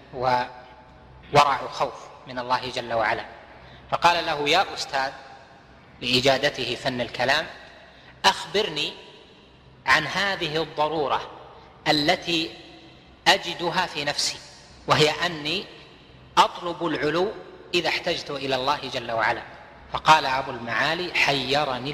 وورع خوف من الله جل وعلا. فقال له: يا أستاذ، لإجادته فن الكلام، أخبرني عن هذه الضرورة التي أجدها في نفسي، وهي أني أطلب العلو إذا احتجت إلى الله جل وعلا. فقال أبو المعالي: حيرني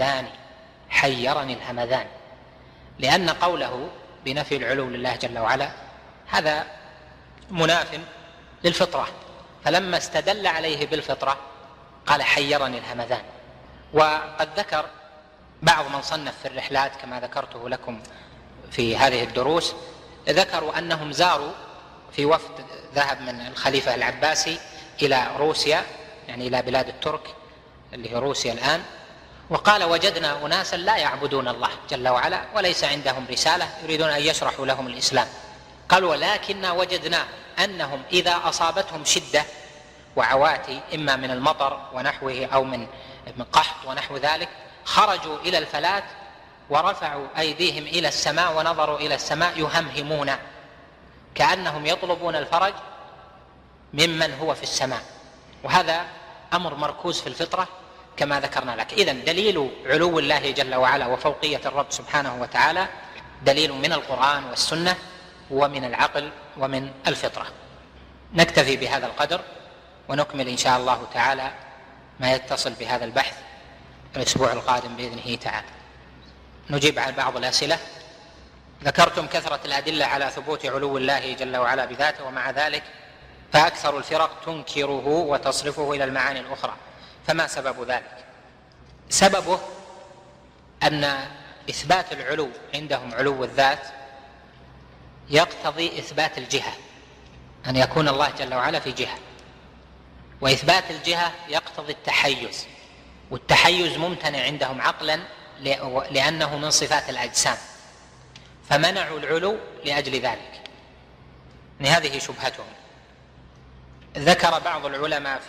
الهمذان، لأن قوله بنفي العلو لله جل وعلا هذا مناف للفطرة، فلما استدل عليه بالفطرة قال: حيرني الهمذان. وقد ذكر بعض من صنف في الرحلات كما ذكرته لكم في هذه الدروس، ذكروا أنهم زاروا في وفد ذهب من الخليفة العباسي إلى روسيا، يعني إلى بلاد الترك اللي هي روسيا الآن، وقال: وجدنا أناسا لا يعبدون الله جل وعلا وليس عندهم رسالة، يريدون أن يشرحوا لهم الإسلام، قال ولكننا وجدنا أنهم إذا أصابتهم شدة وعواتي إما من المطر ونحوه أو من قحط ونحو ذلك خرجوا إلى الفلاة ورفعوا أيديهم إلى السماء ونظروا إلى السماء يهمهمون كأنهم يطلبون الفرج ممن هو في السماء. وهذا أمر مركوز في الفطرة كما ذكرنا لك. إذن دليل علو الله جل وعلا وفوقية الرب سبحانه وتعالى دليل من القرآن والسنة ومن العقل ومن الفطرة. نكتفي بهذا القدر ونكمل إن شاء الله تعالى ما يتصل بهذا البحث الأسبوع القادم بإذنه تعالى. نجيب على بعض الأسئلة. ذكرتم كثرة الأدلة على ثبوت علو الله جل وعلا بذاته، ومع ذلك فأكثر الفرق تنكره وتصرفه إلى المعاني الأخرى، فما سبب ذلك؟ سببه أن إثبات العلو عندهم علو الذات يقتضي إثبات الجهة، أن يكون الله جل وعلا في جهة، وإثبات الجهة يقتضي التحيز، والتحيز ممتنع عندهم عقلا لأنه من صفات الأجسام، فمنعوا العلو لأجل ذلك. هذه شبهتهم. ذكر بعض العلماء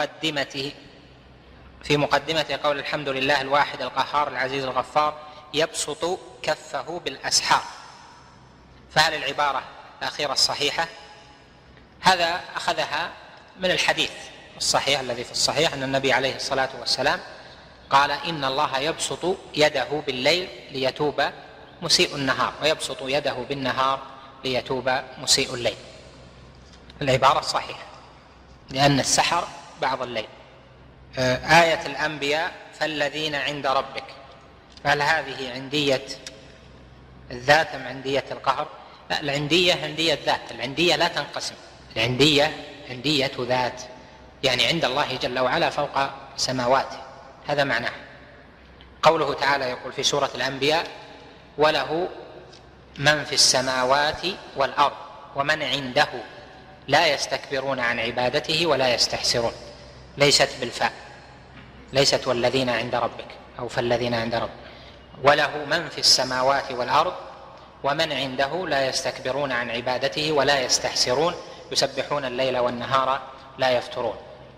في مقدمة قول الحمد لله الواحد القهار العزيز الغفار يبسط كفه بالأسحار، فهل العبارة الأخيرة الصحيحة؟ هذا أخذها من الحديث الصحيح الذي في الصحيح أن النبي عليه الصلاة والسلام قال إن الله يبسط يده بالليل ليتوب مسيء النهار، ويبسط يده بالنهار ليتوب مسيء الليل. العبارة الصحيحة لأن السحر بعض الليل. آية الأنبياء فالذين عند ربك، فهل هذه عندية الذات أم عندية القهر؟ لا، العندية عندية ذات، العندية لا تنقسم، العندية عندية ذات، يعني عند الله جل وعلا فوق سماواته، هذا معناه. قوله تعالى يقول في سورة الأنبياء وله من في السماوات والأرض ومن عنده لا يستكبرون عن عبادته ولا يستحسرون، ليست بالفاء، ليست والذين عند ربك أو فالذين عند ربك، وله من في السماوات والأرض ومن عنده لا يستكبرون عن عبادته ولا يستحسرون يسبحون الليل والنهار لا يفترون.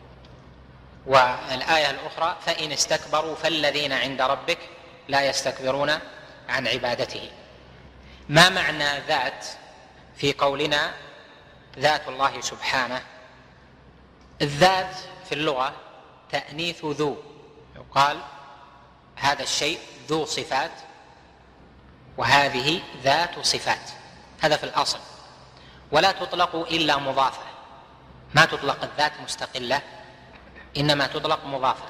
والآية الأخرى فإن استكبروا فالذين عند ربك لا يستكبرون عن عبادته. ما معنى ذات في قولنا ذات الله سبحانه؟ الذات في اللغة تأنيث ذو، يقال هذا الشيء ذو صفات وهذه ذات صفات، هذا في الأصل، ولا تطلق إلا مضافة، ما تطلق الذات مستقلة إنما تطلق مضافة.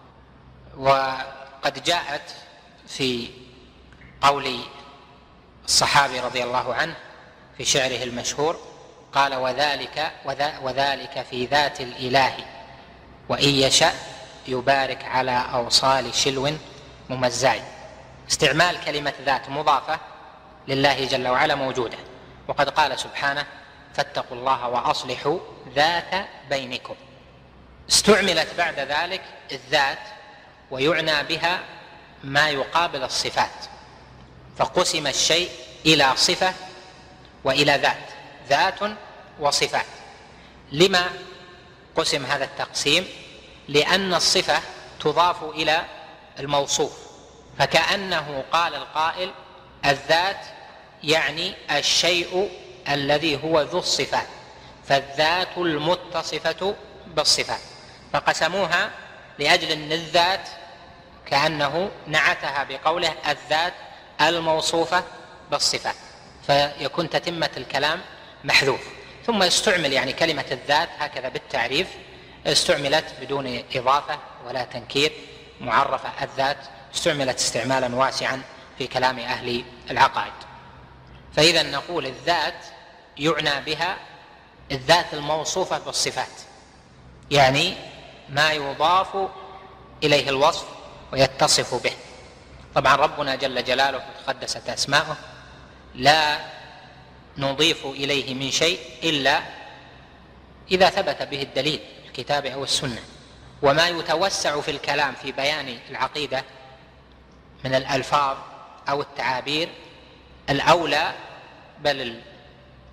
وقد جاءت في قول الصحابي رضي الله عنه في شعره المشهور قال وذلك في ذات الإله وإن يشاء يبارك على أوصال شلو ممزع. استعمال كلمة ذات مضافة لله جل وعلا موجودة، وقد قال سبحانه فاتقوا الله وأصلحوا ذات بينكم. استعملت بعد ذلك الذات ويعنى بها ما يقابل الصفات، فقسم الشيء إلى صفة وإلى ذات، ذات وصفات. لما قسم هذا التقسيم؟ لأن الصفة تضاف إلى الموصوف، فكأنه قال القائل الذات يعني الشيء الذي هو ذو الصفات، فالذات المتصفة بالصفات، فقسموها لأجل أن الذات كأنه نعتها بقوله الذات الموصوفة بالصفات، فيكون تتمة الكلام محذوف. ثم استعمل يعني كلمة الذات هكذا بالتعريف، استعملت بدون إضافة ولا تنكير، معرفة الذات استعملت استعمالا واسعا في كلام أهل العقائد. فإذا نقول الذات يعنى بها الذات الموصوفة بالصفات، يعني ما يضاف إليه الوصف ويتصف به. طبعا ربنا جل جلاله وتقدست أسماؤه لا نضيف إليه من شيء إلا إذا ثبت به الدليل الكتاب أو السنة، وما يتوسع في الكلام في بيان العقيدة من الألفاظ أو التعابير الأولى بل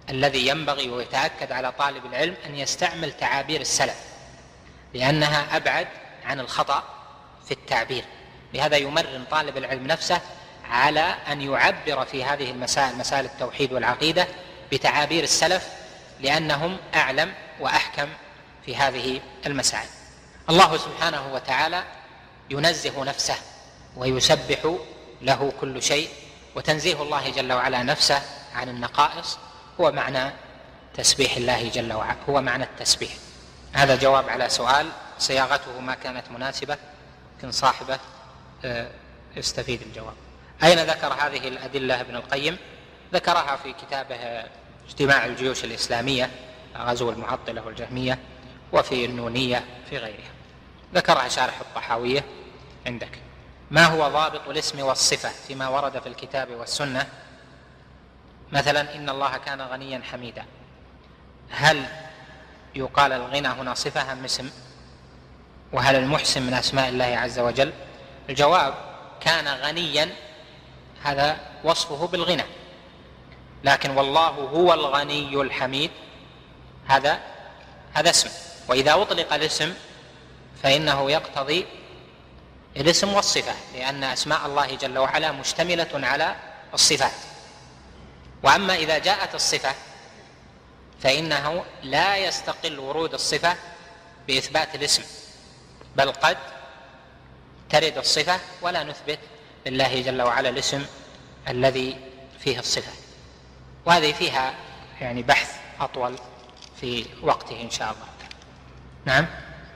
الذي ينبغي ويتأكد على طالب العلم أن يستعمل تعابير السلف، لأنها أبعد عن الخطأ في التعبير. لهذا يمرن طالب العلم نفسه على أن يعبر في هذه المسائل، مسائل التوحيد والعقيدة، بتعابير السلف، لأنهم أعلم وأحكم في هذه المسائل. الله سبحانه وتعالى ينزه نفسه ويسبح له كل شيء، وتنزيه الله جل وعلا نفسه عن النقائص هو معنى تسبيح الله جل وعلا، هو معنى التسبيح. هذا جواب على سؤال صياغته ما كانت مناسبة، لكن صاحبه يستفيد الجواب. أين ذكر هذه الأدلة ابن القيم؟ ذكرها في كتابه اجتماع الجيوش الإسلامية، غزو المعطلة والجهمية، وفي النونية في غيرها. ذكرها شارح الطحاوية عندك. ما هو ضابط الاسم والصفة فيما ورد في الكتاب والسنة؟ مثلا إن الله كان غنيا حميدا، هل يقال الغنى هنا صفة أم اسم؟ وهل المحسن من أسماء الله عز وجل؟ الجواب: كان غنيا هذا وصفه بالغنى، لكن والله هو الغني الحميد هذا اسم. وإذا أطلق الاسم فإنه يقتضي الاسم والصفة، لأن أسماء الله جل وعلا مشتملة على الصفات. وأما إذا جاءت الصفة فإنه لا يستقل ورود الصفة بإثبات الاسم، بل قد ترد الصفة ولا نثبت لله جل وعلا الاسم الذي فيه الصفة. وهذه فيها يعني بحث أطول في وقته إن شاء الله. نعم.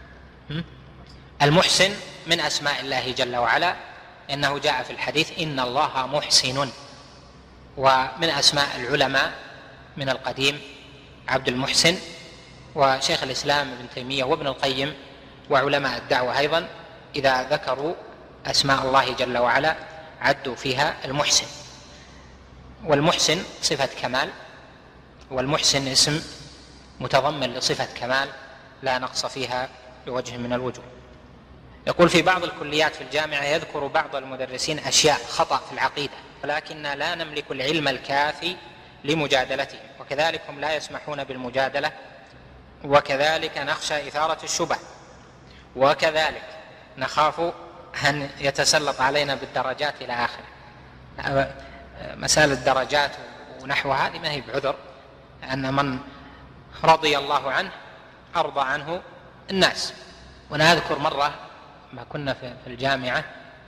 المحسن من أسماء الله جل وعلا، إنه جاء في الحديث إن الله محسن. ومن أسماء العلماء من القديم عبد المحسن، وشيخ الإسلام ابن تيمية وابن القيم وعلماء الدعوة أيضا إذا ذكروا أسماء الله جل وعلا عدوا فيها المحسن. والمحسن صفة كمال، والمحسن اسم متضمن لصفة كمال لا نقص فيها بوجه من الوجوه. يقول: في بعض الكليات في الجامعة يذكر بعض المدرسين أشياء خطأ في العقيدة، ولكننا لا نملك العلم الكافي لمجادلتهم، وكذلك هم لا يسمحون بالمجادلة، وكذلك نخشى إثارة الشبه، وكذلك نخاف أن يتسلط علينا بالدرجات إلى آخره. مسألة الدرجات ونحو هذه ما هي بعذر، لأن من رضي الله عنه أرضى عنه الناس. وأنا أذكر مرة ما كنا في الجامعة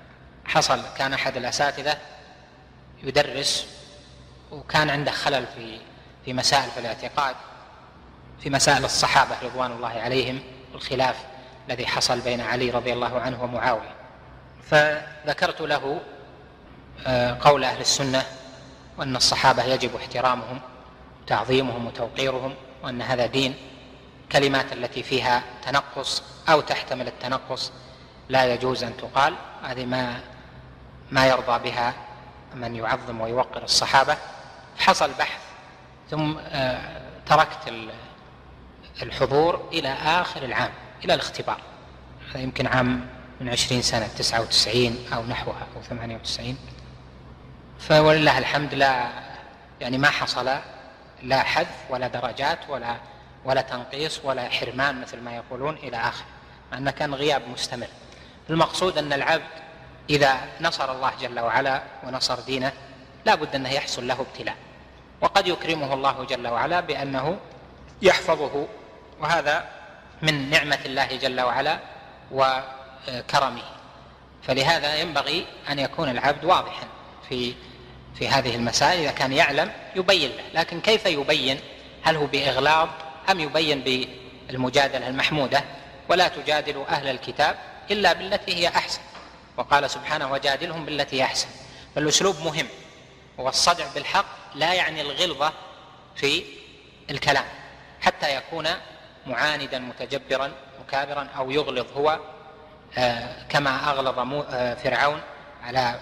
كان أحد الأساتذة يدرس، وكان عنده خلل في مسائل في الاعتقاد، في مسائل الصحابة رضوان الله عليهم والخلاف الذي حصل بين علي رضي الله عنه ومعاوية. فذكرت له قول أهل السنة وأن الصحابة يجب احترامهم وتعظيمهم وتوقيرهم، وأن هذا دين. كلمات التي فيها تنقص أو تحتمل التنقص لا يجوز أن تقال، هذه ما يرضى بها من يعظم ويوقر الصحابة. حصل بحث، ثم تركت الحضور إلى آخر العام، إلى الاختبار. هذا يمكن عام من 20 سنة، 99 أو نحوها أو 98. فولله الحمد ما حصل لا حذف ولا درجات ولا تنقيص ولا حرمان مثل ما يقولون إلى آخر، مع أنه كان غياب مستمر. المقصود أن العبد إذا نصر الله جل وعلا ونصر دينه لا بد أنه يحصل له ابتلاء، وقد يكرمه الله جل وعلا بأنه يحفظه، وهذا من نعمة الله جل وعلا وكرمه. فلهذا ينبغي أن يكون العبد واضحا في هذه المسائل. إذا كان يعلم يبين له، لكن كيف يبين؟ هل هو بإغلاظ أم يبين بالمجادلة المحمودة؟ ولا تجادلوا أهل الكتاب إلا بالتي هي أحسن، وقال سبحانه: وجادلهم بالتي هي أحسن. فالأسلوب مهم، والصدع بالحق لا يعني الغلظة في الكلام حتى يكون معاندا متجبرا مكابرا، أو يغلظ هو كما أغلظ فرعون على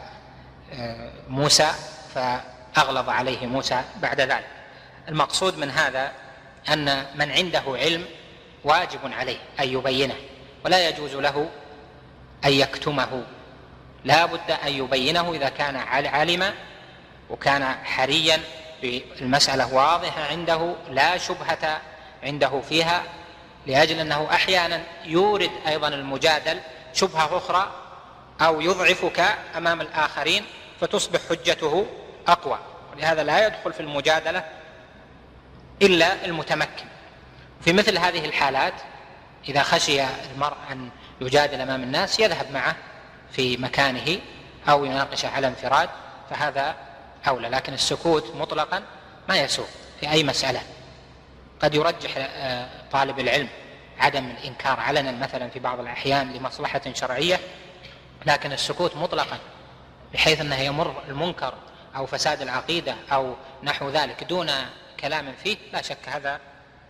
موسى فأغلظ عليه موسى بعد ذلك. المقصود من هذا أن من عنده علم واجب عليه أن يبينه، ولا يجوز له أن يكتمه، لا بد أن يبينه إذا كان علم وكان حريا بالمسألة واضحة عنده، لا شبهة عنده فيها، لأجل أنه أحيانا يورد أيضا المجادل شبهة أخرى أو يضعفك أمام الآخرين فتصبح حجته أقوى، ولهذا لا يدخل في المجادلة إلا المتمكن. في مثل هذه الحالات إذا خشي المرء أن يجادل أمام الناس يذهب معه في مكانه أو يناقشه على انفراد، فهذا أولى. لكن السكوت مطلقا ما يسوغ في أي مسألة. قد يرجح طالب العلم عدم الإنكار علنا مثلا في بعض الأحيان لمصلحة شرعية، لكن السكوت مطلقا بحيث أنه يمر المنكر أو فساد العقيدة أو نحو ذلك دون كلام فيه، لا شك هذا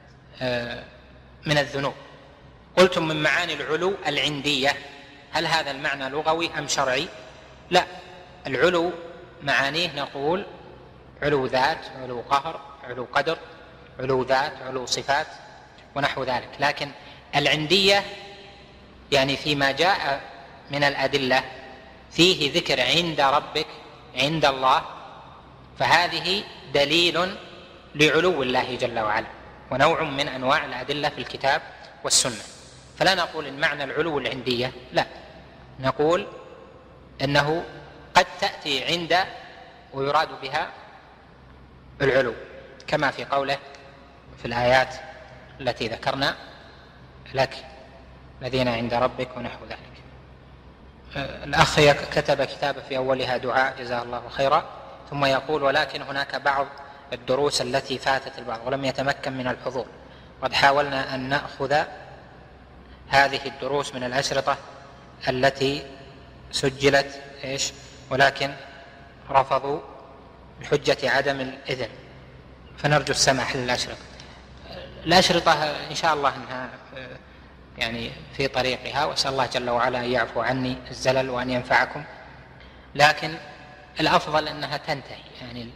من الذنوب. قلتم من معاني العلو العندية، هل هذا المعنى لغوي أم شرعي؟ لا، العلو معانيه نقول علو ذات، علو قهر، علو قدر، علو ذات، علو صفات ونحو ذلك. لكن العندية يعني فيما جاء من الأدلة فيه ذكر عند ربك، عند الله، فهذه دليل لعلو الله جل وعلا، ونوع من أنواع الأدلة في الكتاب والسنة. فلا نقول إن معنى العلو العندية، لا، نقول إنه قد تأتي عند ويراد بها العلو، كما في قوله في الآيات التي ذكرنا لك الذين عند ربك ونحو ذلك. الأخ كتب كتابة في أولها دعاء جزاه الله خيرا، ثم يقول: ولكن هناك بعض الدروس التي فاتت البعض ولم يتمكن من الحضور، قد حاولنا أن نأخذ هذه الدروس من الأشرطة التي سجلت ولكن رفضوا بحجة عدم الإذن، فنرجو السماح للأشرطة. الأشرطة إن شاء الله أنها يعني في طريقها، وأسأل الله جل وعلا أن يعفو عني الزلل وأن ينفعكم، لكن الأفضل أنها تنتهي، يعني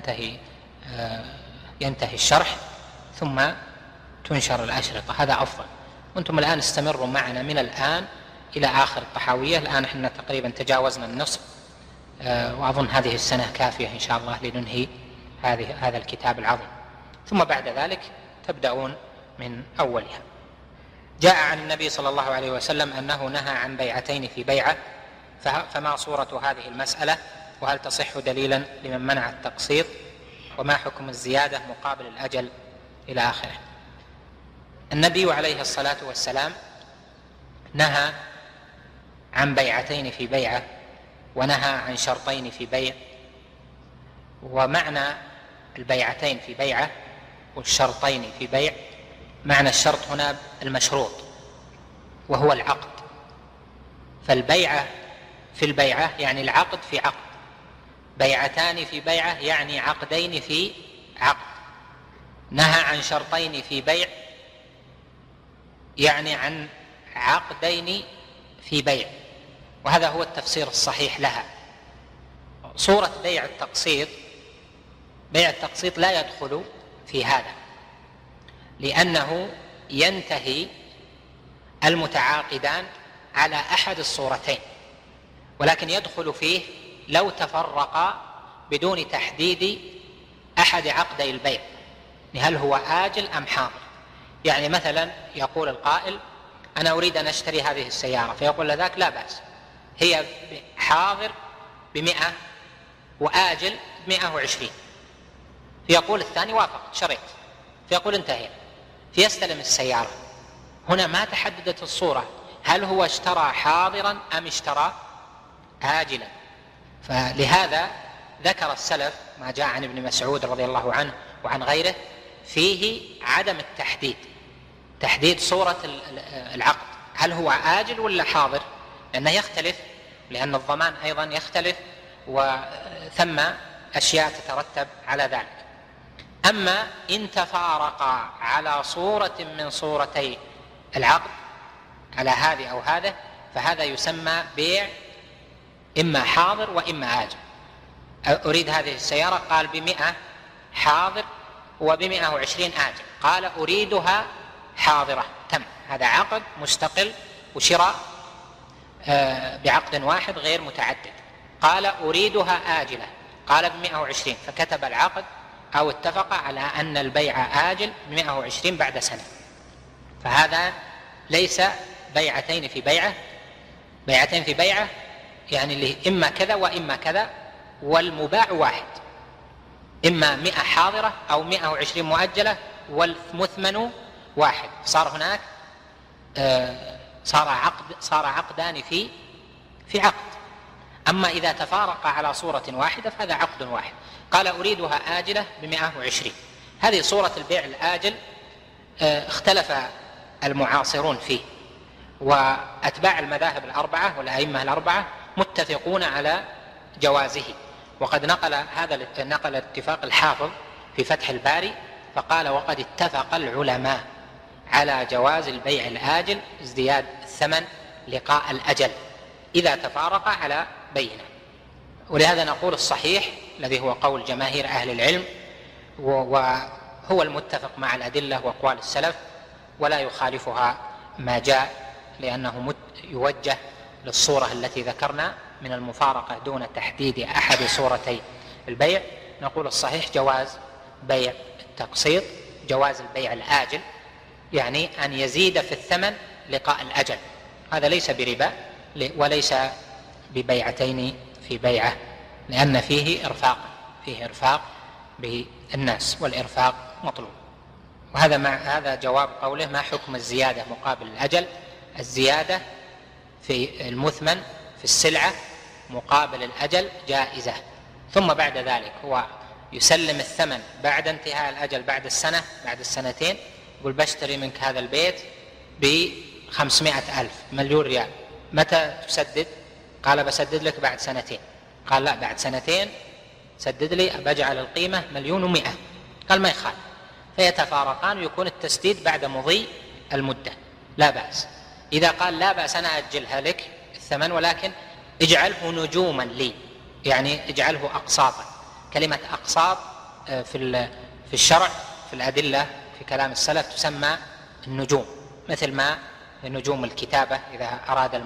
ينتهي الشرح ثم تنشر الأشرطة، هذا أفضل. وأنتم الآن استمروا معنا من الآن إلى آخر الطحاوية، الآن احنا تقريبا تجاوزنا النصف، وأظن هذه السنة كافية إن شاء الله لننهي هذا الكتاب العظيم، ثم بعد ذلك تبدأون من أولها. جاء عن النبي صلى الله عليه وسلم أنه نهى عن بيعتين في بيعة، فما صورة هذه المسألة؟ وهل تصح دليلا لمن منع التقسيط؟ وما حكم الزيادة مقابل الأجل؟ إلى آخره. النبي عليه الصلاة والسلام نهى عن بيعتين في بيعة، ونهى عن شرطين في بيع. ومعنى البيعتين في بيعة والشرطين في بيع، معنى الشرط هنا المشروط وهو العقد، فالبيعة في البيعة يعني العقد في عقد، بيعتان في بيعة يعني عقدين في عقد. نهى عن شرطين في بيع يعني عن عقدين في بيع، وهذا هو التفسير الصحيح لها. صورة بيع التقسيط لا يدخل في هذا، لأنه ينتهي المتعاقدان على أحد الصورتين، ولكن يدخل فيه لو تفرقا بدون تحديد أحد عقدي البيع، هل هو آجل أم حاضر. يعني مثلا يقول القائل: أنا أريد أن أشتري هذه السيارة، فيقول لذاك: لا بأس، هي حاضر ب100 وآجل 120، فيقول الثاني: وافق، شريت، فيقول: انتهي، فيستلم السيارة. هنا ما تحددت الصورة، هل هو اشترى حاضرا أم اشترى آجلا. فلهذا ذكر السلف ما جاء عن ابن مسعود رضي الله عنه وعن غيره فيه عدم تحديد صورة العقد، هل هو آجل ولا حاضر، لأنه يختلف، لأن الضمان أيضا يختلف، وثم أشياء تترتب على ذلك. أما إن تفارقا على صورة من صورتي العقد، على هذه أو هذا، فهذا يسمى بيع إما حاضر وإما آجل. أريد هذه السيارة، قال ب100 حاضر وب120 آجل، قال أريدها حاضرة، تم، هذا عقد مستقل وشراء بعقد واحد غير متعدد. قال أريدها آجلة، قال ب120، فكتب العقد أو اتفق على أن البيع آجل 120 بعد سنة، فهذا ليس بيعتين في بيعة. بيعتين في بيعة يعني اللي إما كذا وإما كذا، والمباع واحد، إما 100 حاضرة أو 120 مؤجلة، والمثمن واحد. صار هناك صار عقدان في عقد. أما إذا تفارق على صورة واحدة فهذا عقد واحد. قال أريدها آجلة ب120. هذه صورة البيع الآجل اختلف المعاصرون فيه، وأتباع المذاهب الأربعة والأئمة الأربعة متفقون على جوازه. وقد نقل اتفاق الحافظ في فتح الباري فقال: وقد اتفق العلماء على جواز البيع الآجل ازدياد الثمن لقاء الأجل إذا تفارق على بينة. ولهذا نقول الصحيح الذي هو قول جماهير أهل العلم، وهو المتفق مع الأدلة وأقوال السلف، ولا يخالفها ما جاء، لأنه يوجه للصورة التي ذكرنا من المفارقة دون تحديد أحد صورتي البيع. نقول الصحيح جواز بيع التقسيط، جواز البيع الآجل، يعني أن يزيد في الثمن لقاء الأجل. هذا ليس بربا وليس ببيعتين في بيعة، لأن فيه إرفاق بالناس، والإرفاق مطلوب. هذا جواب قوله: ما حكم الزيادة مقابل الأجل؟ الزيادة في المثمن في السلعة مقابل الأجل جائزة، ثم بعد ذلك هو يسلم الثمن بعد انتهاء الأجل، بعد السنة، بعد السنتين، يقول: بشتري منك هذا البيت ب500,000 مليون ريال، متى تسدد؟ قال: بسدد لك بعد سنتين. قال: لا، بعد سنتين سدد لي، بجعل القيمة 1,100,000. قال: ما يخالف، فيتفارقان ويكون التسديد بعد مضي المدة، لا بأس. إذا قال: لا بأس أنا أجلها لك الثمن، ولكن اجعله نجوما لي، يعني اجعله أقساطا. كلمة أقساط في الشرع في الأدلة في كلام السلف تسمى النجوم، مثل ما نجوم الكتابة إذا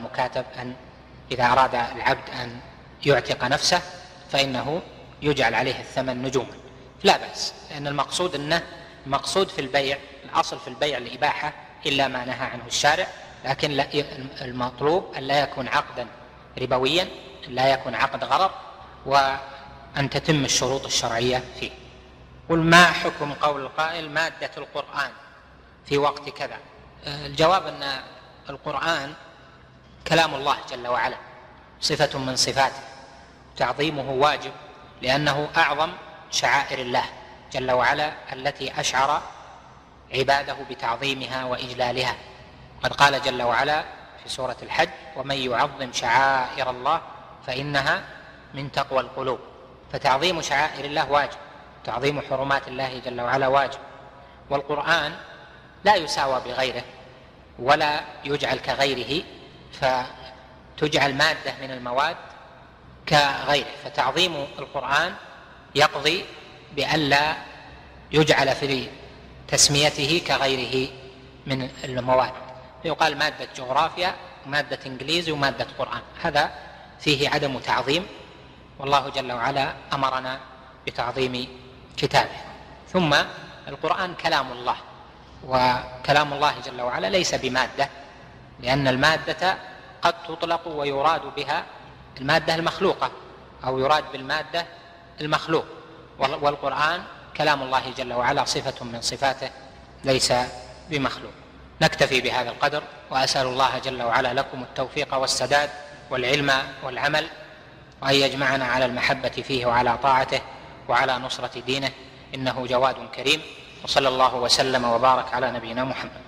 أراد العبد أن يعتق نفسه فإنه يجعل عليه الثمن نجوما، لا بأس، لأن المقصود في البيع، الأصل في البيع الإباحة إلا ما نهى عنه الشارع، لكن المطلوب أن لا يكون عقدا ربويا، لا يكون عقد غرر، وأن تتم الشروط الشرعية فيه. قل: ما حكم قول القائل مادة القرآن في وقت كذا؟ الجواب أن القرآن كلام الله جل وعلا، صفة من صفاته، تعظيمه واجب، لأنه أعظم شعائر الله جل وعلا التي أشعر عباده بتعظيمها وإجلالها. قد قال جل وعلا في سورة الحج: ومن يعظم شعائر الله فإنها من تقوى القلوب. فتعظيم شعائر الله واجب، تعظيم حرمات الله جل وعلا واجب. والقرآن لا يساوى بغيره ولا يجعل كغيره، فتجعل مادة من المواد كغيره، فتعظيم القرآن يقضي بألا يجعل في تسميته كغيره من المواد، فيقال مادة جغرافيا ومادة إنجليزي ومادة قرآن، هذا فيه عدم تعظيم، والله جل وعلا أمرنا بتعظيم كتابه. ثم القرآن كلام الله، وكلام الله جل وعلا ليس بمادة، لأن المادة قد تطلق ويراد بها المادة المخلوقة، أو يراد بالمادة المخلوق، والقرآن كلام الله جل وعلا صفة من صفاته ليس بمخلوق. نكتفي بهذا القدر، وأسأل الله جل وعلا لكم التوفيق والسداد والعلم والعمل، وأن يجمعنا على المحبة فيه وعلى طاعته وعلى نصرة دينه، إنه جواد كريم. وصلى الله وسلم وبارك على نبينا محمد.